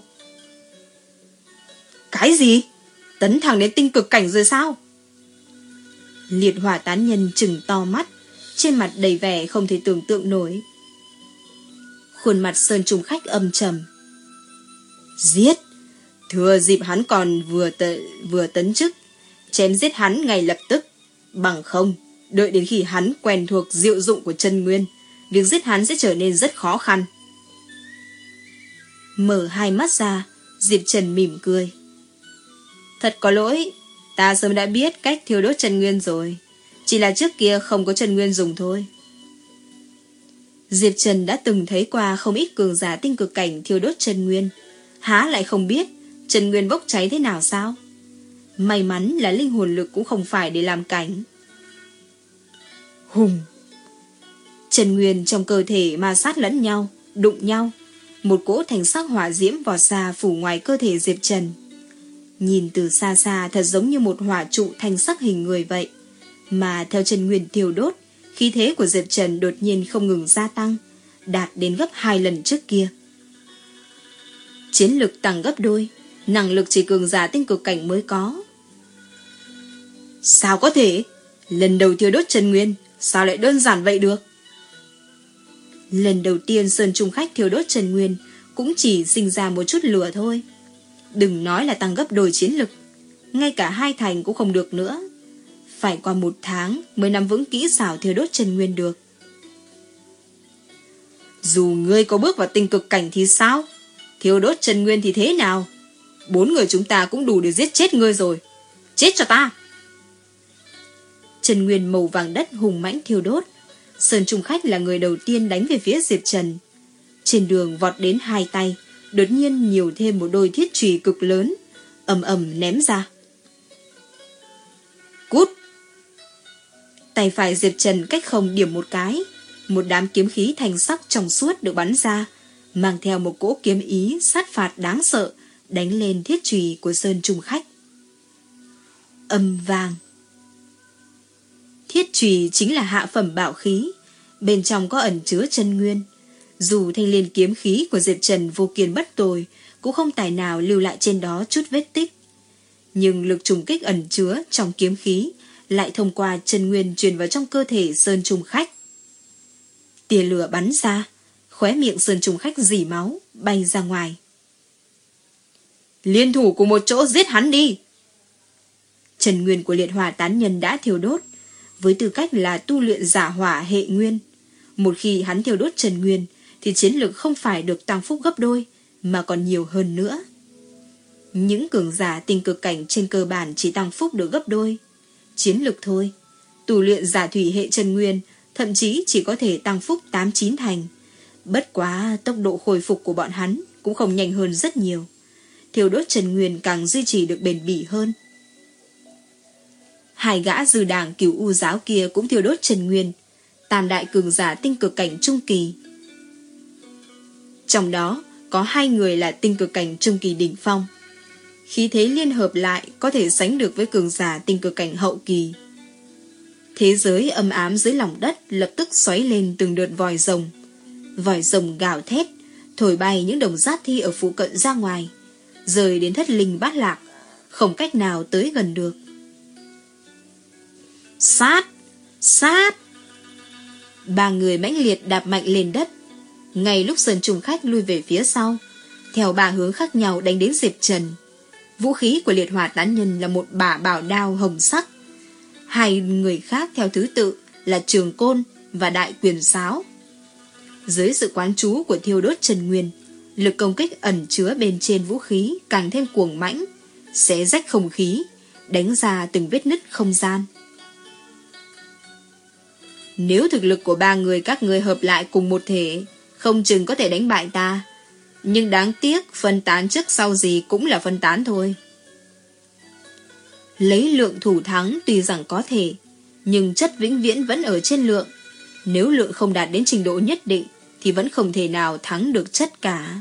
Cái gì? Tấn thẳng đến tinh cực cảnh rồi sao? Liệt hỏa tán nhân trừng to mắt, trên mặt đầy vẻ không thể tưởng tượng nổi. Khuôn mặt Sơn Trùng Khách âm trầm. Giết! Thừa dịp hắn còn vừa, t- vừa tấn chức, chém giết hắn ngay lập tức. Bằng không, đợi đến khi hắn quen thuộc diệu dụng của chân nguyên, việc giết hắn sẽ trở nên rất khó khăn. Mở hai mắt ra, Diệp Trần mỉm cười. Thật có lỗi, ta sớm đã biết cách thiêu đốt chân nguyên rồi, chỉ là trước kia không có chân nguyên dùng thôi. Diệp Trần đã từng thấy qua không ít cường giả tinh cực cảnh thiêu đốt chân nguyên, há lại không biết chân nguyên bốc cháy thế nào sao? May mắn là linh hồn lực cũng không phải để làm cảnh. Hùng! Chân nguyên trong cơ thể ma sát lẫn nhau, đụng nhau, một cỗ thành sắc hỏa diễm vọt ra phủ ngoài cơ thể Diệp Trần. Nhìn từ xa xa thật giống như một hỏa trụ thành sắc hình người vậy, mà theo chân nguyên thiêu đốt, khí thế của Diệp Trần đột nhiên không ngừng gia tăng, đạt đến gấp hai lần trước kia. Chiến lực tăng gấp đôi, năng lực chỉ cường giả tinh cực cảnh mới có. Sao có thể? Lần đầu thiêu đốt chân nguyên, sao lại đơn giản vậy được? Lần đầu tiên Sơn Trung Khách thiêu đốt chân nguyên cũng chỉ sinh ra một chút lửa thôi. Đừng nói là tăng gấp đôi chiến lực, ngay cả hai thành cũng không được nữa. Phải qua một tháng mới nắm vững kỹ xảo thiêu đốt chân nguyên được. Dù ngươi có bước vào tinh cực cảnh thì sao? Thiêu đốt chân nguyên thì thế nào? Bốn người chúng ta cũng đủ để giết chết ngươi rồi. Chết cho ta! Chân nguyên màu vàng đất hùng mãnh thiêu đốt. Sơn Trung Khách là người đầu tiên đánh về phía Diệp Trần. Trên đường vọt đến hai tay, đột nhiên nhiều thêm một đôi thiết chùy cực lớn, ầm ầm ném ra. Cút! Tay phải Diệp Trần cách không điểm một cái, một đám kiếm khí thành sắc trong suốt được bắn ra, mang theo một cỗ kiếm ý sát phạt đáng sợ, đánh lên thiết chùy của Sơn Trung Khách. Âm vang. Thiết chùy chính là hạ phẩm bảo khí, bên trong có ẩn chứa chân nguyên. Dù thanh liên kiếm khí của Diệp Trần vô kiên bất tồi, cũng không tài nào lưu lại trên đó chút vết tích. Nhưng lực trùng kích ẩn chứa trong kiếm khí lại thông qua chân nguyên truyền vào trong cơ thể Sơn Trung Khách. Tia lửa bắn ra, khóe miệng Sơn Trung Khách rỉ máu, bay ra ngoài. Liên thủ cùng một chỗ giết hắn đi! Chân nguyên của liệt hỏa tán nhân đã thiêu đốt, với tư cách là tu luyện giả hỏa hệ nguyên. Một khi hắn thiêu đốt chân nguyên, thì chiến lực không phải được tăng phúc gấp đôi, mà còn nhiều hơn nữa. Những cường giả tinh cực cảnh trên cơ bản chỉ tăng phúc được gấp đôi. Chiến lực thôi, tu luyện giả thủy hệ chân nguyên thậm chí chỉ có thể tăng phúc tám chín thành. Bất quá tốc độ khôi phục của bọn hắn cũng không nhanh hơn rất nhiều. Thiêu đốt chân nguyên càng duy trì được bền bỉ hơn. Hai gã dư đảng Cửu U giáo kia cũng thiêu đốt chân nguyên, tam đại cường giả tinh cực cảnh trung kỳ. Trong đó có hai người là tinh cực cảnh trung kỳ đỉnh phong. Khí thế liên hợp lại có thể sánh được với cường giả tinh cực cảnh hậu kỳ. Thế giới âm ám dưới lòng đất lập tức xoáy lên từng đợt vòi rồng. Vòi rồng gào thét, thổi bay những đồng giáp thi ở phụ cận ra ngoài, rơi đến thất linh bát lạc, không cách nào tới gần được. Sát! Sát! Ba người mãnh liệt đạp mạnh lên đất. Ngay lúc Sơn Trùng Khách lui về phía sau, theo ba hướng khác nhau đánh đến Diệp Trần. Vũ khí của liệt hỏa tán nhân là một bả bảo đao hồng sắc. Hai người khác theo thứ tự là Trường Côn và Đại Quyền Sáo. Dưới sự quán chú của thiêu đốt Trần Nguyên, lực công kích ẩn chứa bên trên vũ khí càng thêm cuồng mãnh, xé rách không khí, đánh ra từng vết nứt không gian. Nếu thực lực của ba người các ngươi hợp lại cùng một thể, không chừng có thể đánh bại ta. Nhưng đáng tiếc, phân tán trước sau gì cũng là phân tán thôi. Lấy lượng thủ thắng tuy rằng có thể, nhưng chất vĩnh viễn vẫn ở trên lượng. Nếu lượng không đạt đến trình độ nhất định, thì vẫn không thể nào thắng được chất cả.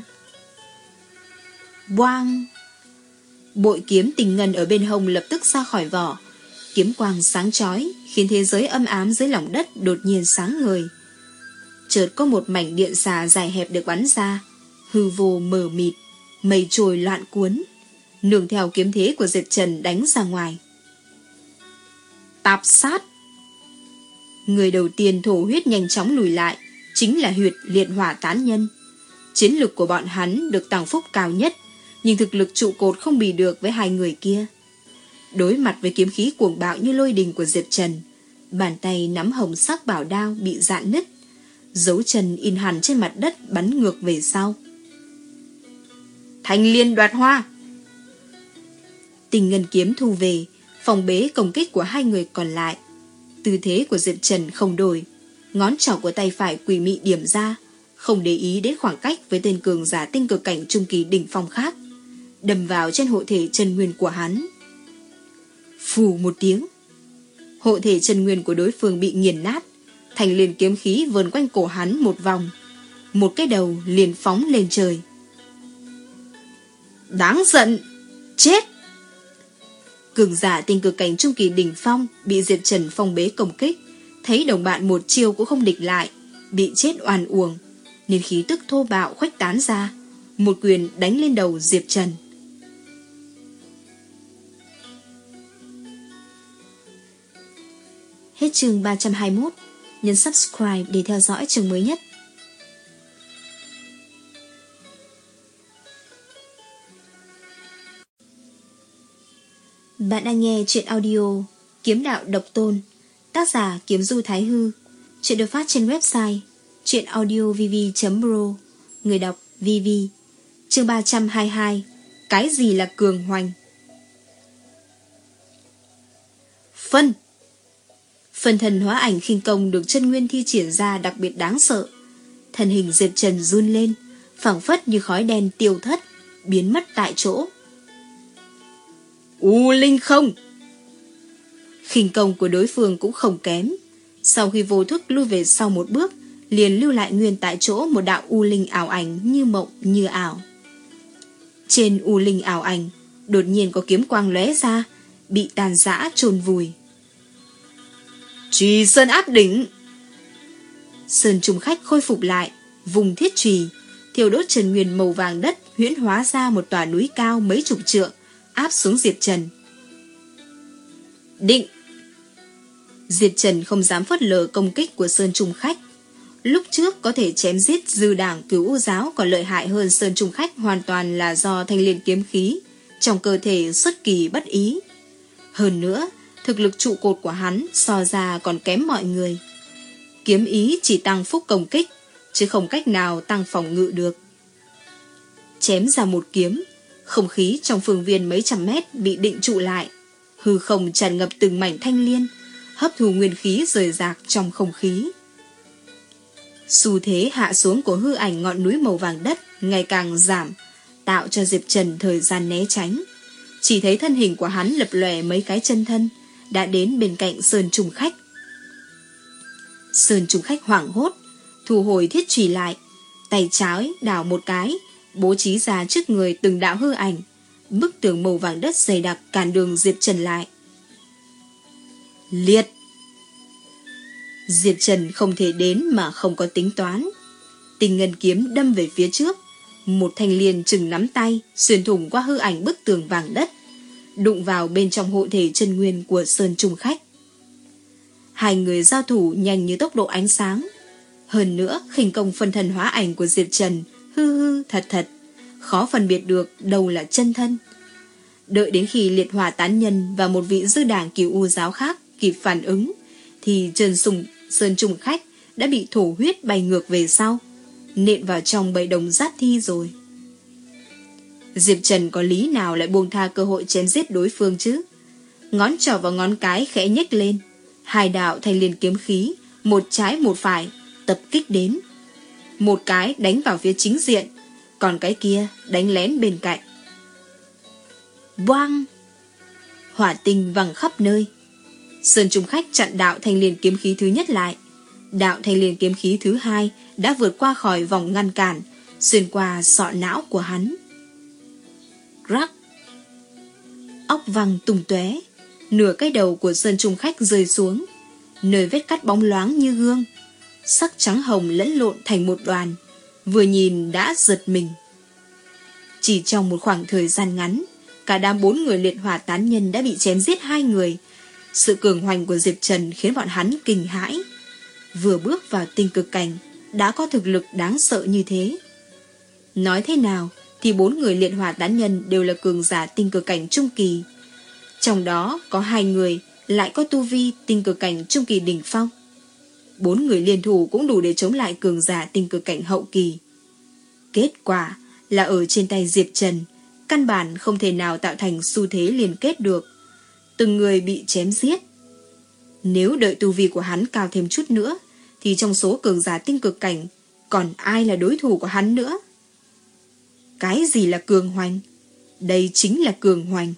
Boang! Bội kiếm tình ngân ở bên hông lập tức ra khỏi vỏ. Kiếm quang sáng chói, khiến thế giới âm ám dưới lòng đất đột nhiên sáng ngời. Chợt có một mảnh điện xà dài hẹp được bắn ra, hư vô mờ mịt, mây trôi loạn cuốn, nương theo kiếm thế của Diệp Trần đánh ra ngoài. Tạp sát! Người đầu tiên thổ huyết nhanh chóng lùi lại chính là huyệt liệt hỏa tán nhân. Chiến lực của bọn hắn được tăng phúc cao nhất, nhưng thực lực trụ cột không bì được với hai người kia. Đối mặt với kiếm khí cuồng bạo như lôi đình của Diệp Trần, bàn tay nắm hồng sắc bảo đao bị rạn nứt, dấu chân in hẳn trên mặt đất bắn ngược về sau. Thanh liên đoạt hoa! Tình ngân kiếm thu về, phòng bế công kích của hai người còn lại. Tư thế của Diệp Trần không đổi, ngón trỏ của tay phải quỷ mị điểm ra, không để ý đến khoảng cách với tên cường giả tinh cực cảnh trung kỳ đỉnh phong khác, đâm vào trên hộ thể chân nguyên của hắn. Phù một tiếng, hộ thể chân nguyên của đối phương bị nghiền nát, thành liền kiếm khí vờn quanh cổ hắn một vòng, một cái đầu liền phóng lên trời. Đáng giận! Chết! Cường giả tinh cực cảnh trung kỳ đỉnh phong bị Diệp Trần phong bế công kích, thấy đồng bạn một chiêu cũng không địch lại, bị chết oan uổng, nên khí tức thô bạo khuếch tán ra, một quyền đánh lên đầu Diệp Trần. Hết chương ba trăm hai mươi mốt. Nhấn subscribe để theo dõi chương mới nhất. Bạn đang nghe truyện audio Kiếm Đạo Độc Tôn, tác giả Kiếm Du Thái Hư. Truyện được phát trên website truyện audio v v chấm pro. Người đọc vê vê. Chương ba trăm hai mươi hai. Cái gì là cường hoành? Phân Phần thần hóa ảnh khinh công được chân nguyên thi triển ra đặc biệt đáng sợ. Thân hình Diệp Trần run lên, phảng phất như khói đen tiêu thất, biến mất tại chỗ. U linh không! Khinh công của đối phương cũng không kém. Sau khi vô thức lui về sau một bước, liền lưu lại nguyên tại chỗ một đạo u linh ảo ảnh như mộng như ảo. Trên u linh ảo ảnh đột nhiên có kiếm quang lóe ra, bị tàn rã chôn vùi. Trì sơn áp đỉnh! Sơn Trùng Khách khôi phục lại, vùng thiết trì, thiêu đốt trần nguyên màu vàng đất huyễn hóa ra một tòa núi cao mấy chục trượng, áp xuống Diệp Trần. Định! Diệp Trần không dám phớt lờ công kích của Sơn Trùng Khách. Lúc trước có thể chém giết dư đảng Cửu U Giáo còn lợi hại hơn Sơn Trùng Khách hoàn toàn là do thanh liên kiếm khí trong cơ thể xuất kỳ bất ý. Hơn nữa, thực lực trụ cột của hắn so ra còn kém mọi người. Kiếm ý chỉ tăng phúc công kích, chứ không cách nào tăng phòng ngự được. Chém ra một kiếm, không khí trong phương viên mấy trăm mét bị định trụ lại, hư không tràn ngập từng mảnh thanh liên, hấp thu nguyên khí rời rạc trong không khí. Xu thế hạ xuống của hư ảnh ngọn núi màu vàng đất ngày càng giảm, tạo cho Diệp Trần thời gian né tránh. Chỉ thấy thân hình của hắn lập lòe mấy cái chân thân, đã đến bên cạnh Sơn Trùng Khách. Sơn Trùng Khách hoảng hốt, thu hồi thiết chùy lại, tay trái đảo một cái, bố trí ra trước người từng đạo hư ảnh, bức tường màu vàng đất dày đặc cản đường Diệp Trần lại. Liệt! Diệp Trần không thể đến mà không có tính toán. Tình ngân kiếm đâm về phía trước, một thanh liền chừng nắm tay xuyên thủng qua hư ảnh bức tường vàng đất, đụng vào bên trong hộ thể chân nguyên của Sơn Trung Khách. Hai người giao thủ nhanh như tốc độ ánh sáng. Hơn nữa, khinh công phân thân hóa ảnh của Diệp Trần hư hư thật thật, khó phân biệt được đâu là chân thân. Đợi đến khi Liệt Hỏa Tán Nhân và một vị dư đảng Cửu U giáo khác kịp phản ứng, thì Trần Sùng Sơn Trung Khách đã bị thổ huyết bay ngược về sau, nện vào trong bầy đồng giáp thi rồi. Diệp Trần có lý nào lại buông tha cơ hội chém giết đối phương chứ? Ngón trỏ và ngón cái khẽ nhếch lên, hai đạo thanh liên kiếm khí, một trái một phải, tập kích đến. Một cái đánh vào phía chính diện, còn cái kia đánh lén bên cạnh. Boang! Hỏa tinh văng khắp nơi. Sơn Trung Khách chặn đạo thanh liên kiếm khí thứ nhất lại. Đạo thanh liên kiếm khí thứ hai đã vượt qua khỏi vòng ngăn cản, xuyên qua sọ não của hắn. Rắc! Óc văng tung tóe, nửa cái đầu của Sơn Trung Khách rơi xuống, nơi vết cắt bóng loáng như gương, sắc trắng hồng lẫn lộn thành một đoàn, vừa nhìn đã giật mình. Chỉ trong một khoảng thời gian ngắn, cả đám bốn người Liệt Hỏa Tán Nhân đã bị chém giết hai người. Sự cường hoành của Diệp Trần khiến bọn hắn kinh hãi. Vừa bước vào tinh cực cảnh đã có thực lực đáng sợ như thế. Nói thế nào thì bốn người Liệt Hỏa Tán Nhân đều là cường giả tinh cực cảnh trung kỳ. Trong đó có hai người lại có tu vi tinh cực cảnh trung kỳ đỉnh phong. Bốn người liên thủ cũng đủ để chống lại cường giả tinh cực cảnh hậu kỳ. Kết quả là ở trên tay Diệp Trần, căn bản không thể nào tạo thành xu thế liên kết được. Từng người bị chém giết. Nếu đợi tu vi của hắn cao thêm chút nữa, thì trong số cường giả tinh cực cảnh còn ai là đối thủ của hắn nữa? Cái gì là cường hoành? Đây chính là cường hoành.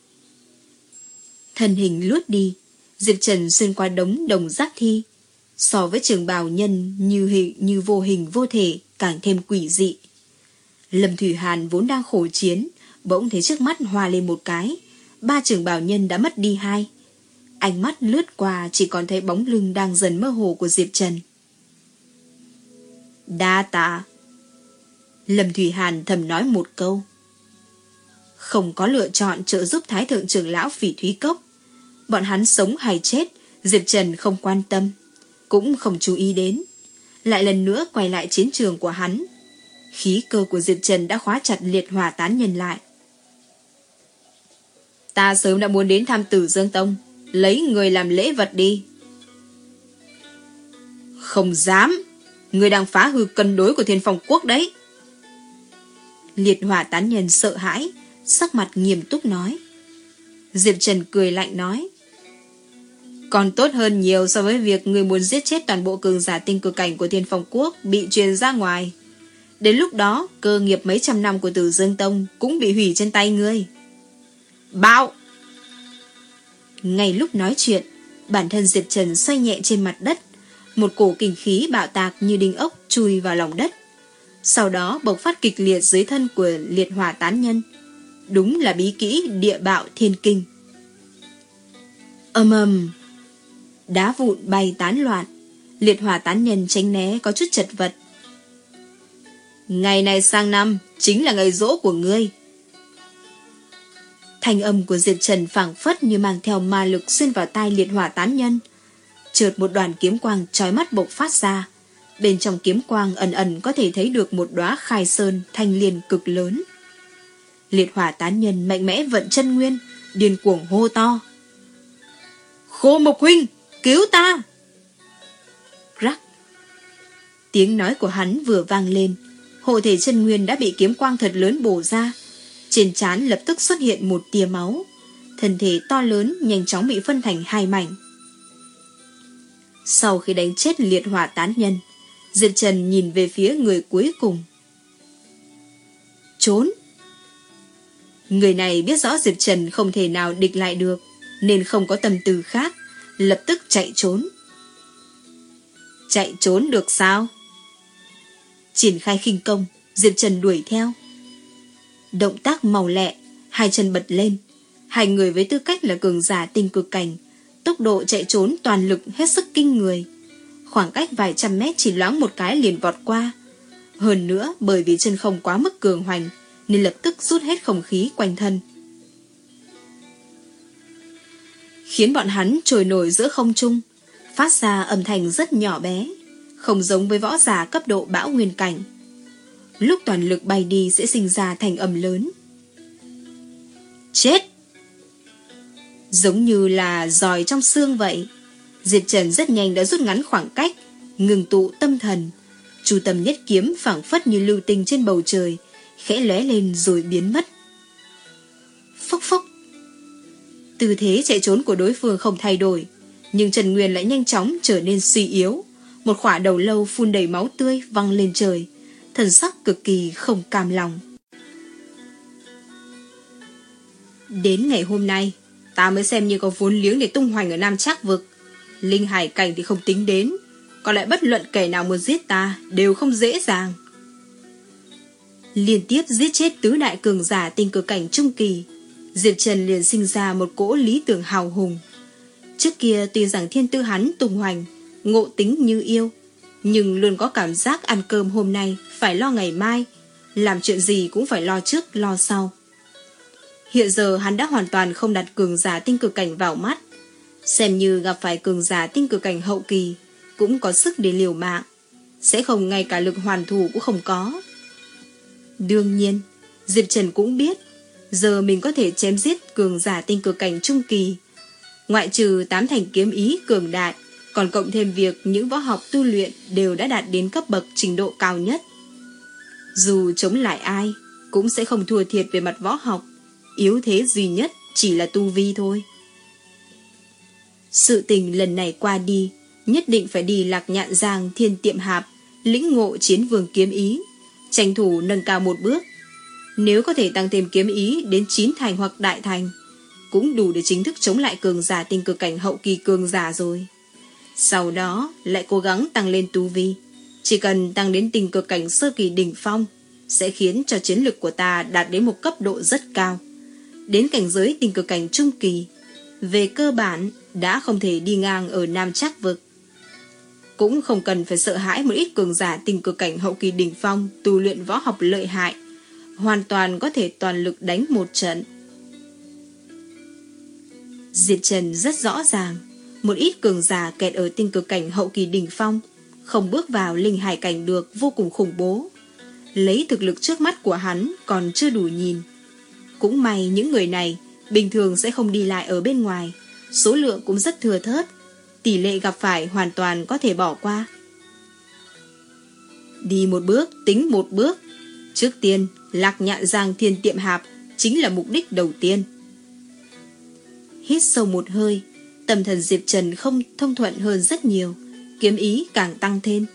Thân hình lướt đi, Diệp Trần xuyên qua đống đồng giác thi. So với trường bào nhân như hình như vô hình vô thể, càng thêm quỷ dị. Lâm Thủy Hàn vốn đang khổ chiến, bỗng thấy trước mắt hoa lên một cái, ba trường bào nhân đã mất đi hai. Ánh mắt lướt qua chỉ còn thấy bóng lưng đang dần mơ hồ của Diệp Trần. Đa tạ. Lâm Thủy Hàn thầm nói một câu. Không có lựa chọn trợ giúp Thái Thượng trưởng lão Phỉ Thúy Cốc. Bọn hắn sống hay chết, Diệp Trần không quan tâm, cũng không chú ý đến. Lại lần nữa quay lại chiến trường của hắn. Khí cơ của Diệp Trần đã khóa chặt Liệt Hỏa Tán Nhân lại. Ta sớm đã muốn đến thăm Tử Dương Tông, lấy người làm lễ vật đi. Không dám, người đang phá hư cân đối của Thiên Phong Quốc đấy. Liệt Hỏa Tán Nhân sợ hãi, sắc mặt nghiêm túc nói. Diệp Trần cười lạnh nói. Còn tốt hơn nhiều so với việc người muốn giết chết toàn bộ cường giả tinh cực cảnh của Thiên Phong Quốc bị truyền ra ngoài. Đến lúc đó, cơ nghiệp mấy trăm năm của Tử Dương Tông cũng bị hủy trên tay ngươi. Bạo! Ngay lúc nói chuyện, bản thân Diệp Trần xoay nhẹ trên mặt đất, một cổ kinh khí bạo tạc như đinh ốc chui vào lòng đất. Sau đó bộc phát kịch liệt dưới thân của Liệt Hỏa Tán Nhân. Đúng là bí kỹ địa bạo thiên kinh. Ầm ầm, đá vụn bay tán loạn. Liệt Hỏa Tán Nhân tránh né có chút chật vật. Ngày này sang năm chính là ngày giỗ của ngươi. Thanh âm của Diệp Trần phảng phất như mang theo ma lực xuyên vào tai Liệt Hỏa Tán Nhân. Chợt một đoàn kiếm quang chói mắt bộc phát ra. Bên trong kiếm quang ẩn ẩn có thể thấy được một đóa khai sơn thanh liên cực lớn. Liệt Hỏa Tán Nhân mạnh mẽ vận chân nguyên, điên cuồng hô to. Khô Mộc huynh, cứu ta! Rắc! Tiếng nói của hắn vừa vang lên, hộ thể chân nguyên đã bị kiếm quang thật lớn bổ ra. Trên trán lập tức xuất hiện một tia máu. Thân thể to lớn nhanh chóng bị phân thành hai mảnh. Sau khi đánh chết Liệt Hỏa Tán Nhân, Diệp Trần nhìn về phía người cuối cùng. Trốn! Người này biết rõ Diệp Trần không thể nào địch lại được, nên không có tâm tư khác, lập tức chạy trốn. Chạy trốn được sao? Triển khai khinh công, Diệp Trần đuổi theo. Động tác màu lẹ, hai chân bật lên. Hai người với tư cách là cường giả tinh cực cảnh, tốc độ chạy trốn toàn lực hết sức kinh người. Khoảng cách vài trăm mét chỉ loáng một cái liền vọt qua. Hơn nữa bởi vì chân không quá mức cường hoành nên lập tức rút hết không khí quanh thân, khiến bọn hắn trồi nổi giữa không trung, phát ra âm thanh rất nhỏ bé, không giống với võ giả cấp độ bão nguyên cảnh. Lúc toàn lực bay đi sẽ sinh ra thành âm lớn. Chết! Giống như là giòi trong xương vậy. Diệp Trần rất nhanh đã rút ngắn khoảng cách, ngừng tụ tâm thần. Chu tâm nhất kiếm phảng phất như lưu tinh trên bầu trời, khẽ lóe lên rồi biến mất. Phốc phốc. Tư thế chạy trốn của đối phương không thay đổi, nhưng Trần Nguyên lại nhanh chóng trở nên suy yếu. Một khỏa đầu lâu phun đầy máu tươi văng lên trời, thần sắc cực kỳ không cam lòng. Đến ngày hôm nay, ta mới xem như có vốn liếng để tung hoành ở Nam Trác vực. Linh hải cảnh thì không tính đến, còn lại bất luận kẻ nào muốn giết ta đều không dễ dàng. Liên tiếp giết chết tứ đại cường giả tinh cực cảnh trung kỳ, Diệp Trần liền sinh ra một cỗ lý tưởng hào hùng. Trước kia tuy rằng thiên tư hắn tung hoành, ngộ tính như yêu, nhưng luôn có cảm giác ăn cơm hôm nay phải lo ngày mai, làm chuyện gì cũng phải lo trước lo sau. Hiện giờ hắn đã hoàn toàn không đặt cường giả tinh cực cảnh vào mắt, xem như gặp phải cường giả tinh cực cảnh hậu kỳ cũng có sức để liều mạng, sẽ không ngay cả lực hoàn thủ cũng không có. Đương nhiên, Diệp Trần cũng biết, giờ mình có thể chém giết cường giả tinh cực cảnh trung kỳ, ngoại trừ tám thành kiếm ý cường đại, còn cộng thêm việc những võ học tu luyện đều đã đạt đến cấp bậc trình độ cao nhất. Dù chống lại ai, cũng sẽ không thua thiệt về mặt võ học, yếu thế duy nhất chỉ là tu vi thôi. Sự tình lần này qua đi, nhất định phải đi Lạc Nhạn Giang Thiên Tiệm Hạp, lĩnh ngộ chiến vương kiếm ý, tranh thủ nâng cao một bước. Nếu có thể tăng thêm kiếm ý đến chín thành hoặc đại thành, cũng đủ để chính thức chống lại cường giả tinh cực cảnh hậu kỳ cường giả rồi. Sau đó lại cố gắng tăng lên tu vi, chỉ cần tăng đến tinh cực cảnh sơ kỳ đỉnh phong, sẽ khiến cho chiến lực của ta đạt đến một cấp độ rất cao. Đến cảnh giới tinh cực cảnh trung kỳ, về cơ bản đã không thể đi ngang ở Nam Trác vực. Cũng không cần phải sợ hãi một ít cường giả tinh cực cảnh hậu kỳ đỉnh phong tu luyện võ học lợi hại, hoàn toàn có thể toàn lực đánh một trận. Diệp Trần rất rõ ràng, một ít cường giả kẹt ở tinh cực cảnh hậu kỳ đỉnh phong, không bước vào linh hải cảnh được vô cùng khủng bố. Lấy thực lực trước mắt của hắn còn chưa đủ nhìn. Cũng may những người này bình thường sẽ không đi lại ở bên ngoài, số lượng cũng rất thừa thớt, tỷ lệ gặp phải hoàn toàn có thể bỏ qua. Đi một bước tính một bước. Trước tiên, Lạc Nhạn Giang Thiên Tiệm Hạp chính là mục đích đầu tiên. Hít sâu một hơi, tâm thần Diệp Trần không thông thuận hơn rất nhiều, kiếm ý càng tăng thêm.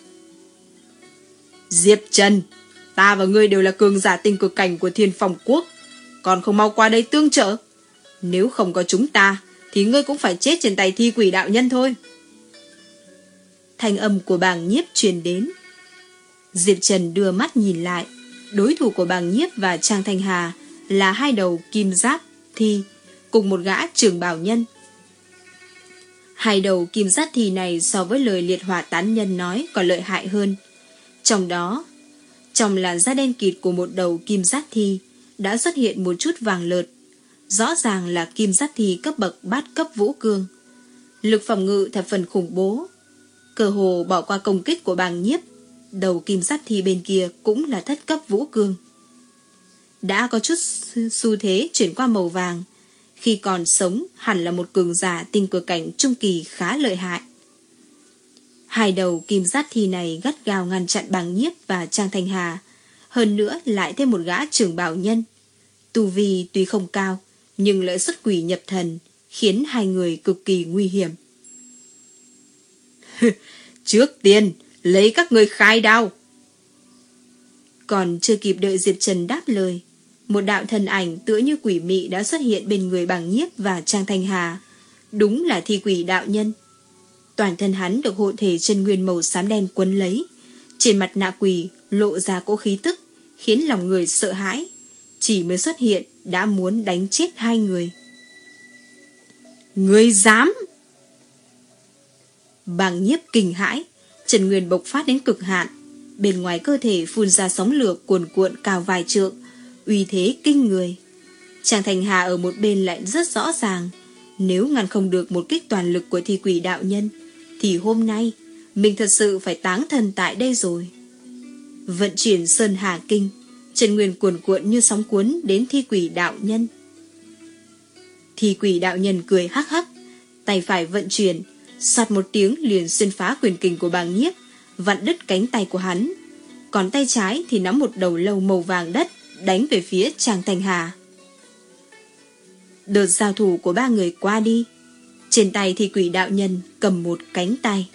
Diệp Trần, ta và ngươi đều là cường giả tinh cực cảnh của Thiên Phong Quốc, còn không mau qua đây tương trợ. Nếu không có chúng ta thì ngươi cũng phải chết trên tay Thi Quỷ đạo nhân thôi. Thanh âm của Bàng Nhiếp truyền đến. Diệp Trần đưa mắt nhìn lại, đối thủ của Bàng Nhiếp và Trang Thanh Hà là hai đầu kim giáp thi cùng một gã trường bào nhân. Hai đầu kim giáp thi này so với lời liệt hỏa tán nhân nói còn lợi hại hơn. Trong đó, trong làn da đen kịt của một đầu kim giáp thi đã xuất hiện một chút vàng lợt, rõ ràng là kim giáp thi cấp bậc bát cấp vũ cương. Lực phòng ngự thập phần khủng bố, cơ hồ bỏ qua công kích của Bàng Nhiếp. Đầu kim giáp thi bên kia cũng là thất cấp vũ cương, đã có chút xu thế chuyển qua màu vàng. Khi còn sống hẳn là một cường giả tinh cực cảnh trung kỳ khá lợi hại. Hai đầu kim giáp thi này gắt gao ngăn chặn Bàng Nhiếp và Trang Thanh Hà, hơn nữa lại thêm một gã trưởng bảo nhân. Tu vi tuy không cao, nhưng lại xuất quỷ nhập thần, khiến hai người cực kỳ nguy hiểm. Trước tiên, lấy các người khai đao. Còn chưa kịp đợi Diệp Trần đáp lời, một đạo thân ảnh tựa như quỷ mị đã xuất hiện bên người Bàng Nhiếp và Trang Thanh Hà. Đúng là Thi Quỷ đạo nhân. Toàn thân hắn được hộ thể chân nguyên màu xám đen quấn lấy, trên mặt nạ quỷ lộ ra cỗ khí tức, khiến lòng người sợ hãi. Chỉ mới xuất hiện đã muốn đánh chết hai người. Ngươi dám! Bàng Nhiếp kinh hãi, chân nguyên bộc phát đến cực hạn, Bên ngoài cơ thể phun ra sóng lửa cuồn cuộn cao vài trượng, uy thế kinh người. Chàng Thành Hà ở một bên lại rất rõ ràng, nếu ngăn không được một kích toàn lực của thi quỷ đạo nhân, thì hôm nay mình thật sự phải táng thân tại đây rồi. Vận chuyển Sơn Hà Kinh, chân nguyên cuồn cuộn như sóng cuốn đến thi quỷ đạo nhân. Thi quỷ đạo nhân cười hắc hắc, tay phải vận chuyển, soạt một tiếng liền xuyên phá quyền kình của Bàng Nhiếp, vặn đứt cánh tay của hắn. Còn tay trái thì nắm một đầu lâu màu vàng đất, đánh về phía chàng Thành Hà. Đợt giao thủ của ba người qua đi, trên tay thi quỷ đạo nhân cầm một cánh tay.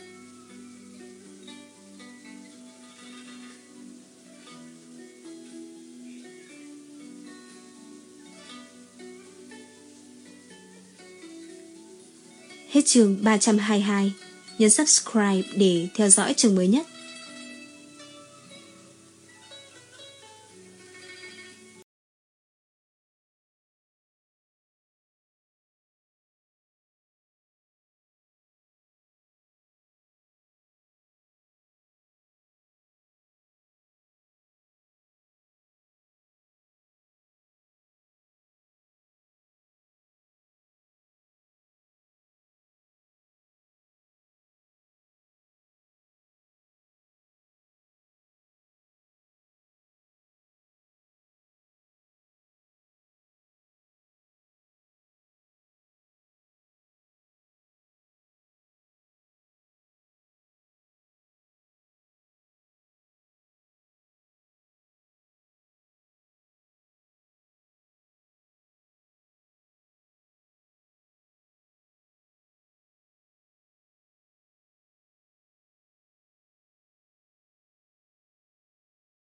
Hết chương ba trăm hai mươi hai. Nhấn subscribe để theo dõi chương mới nhất.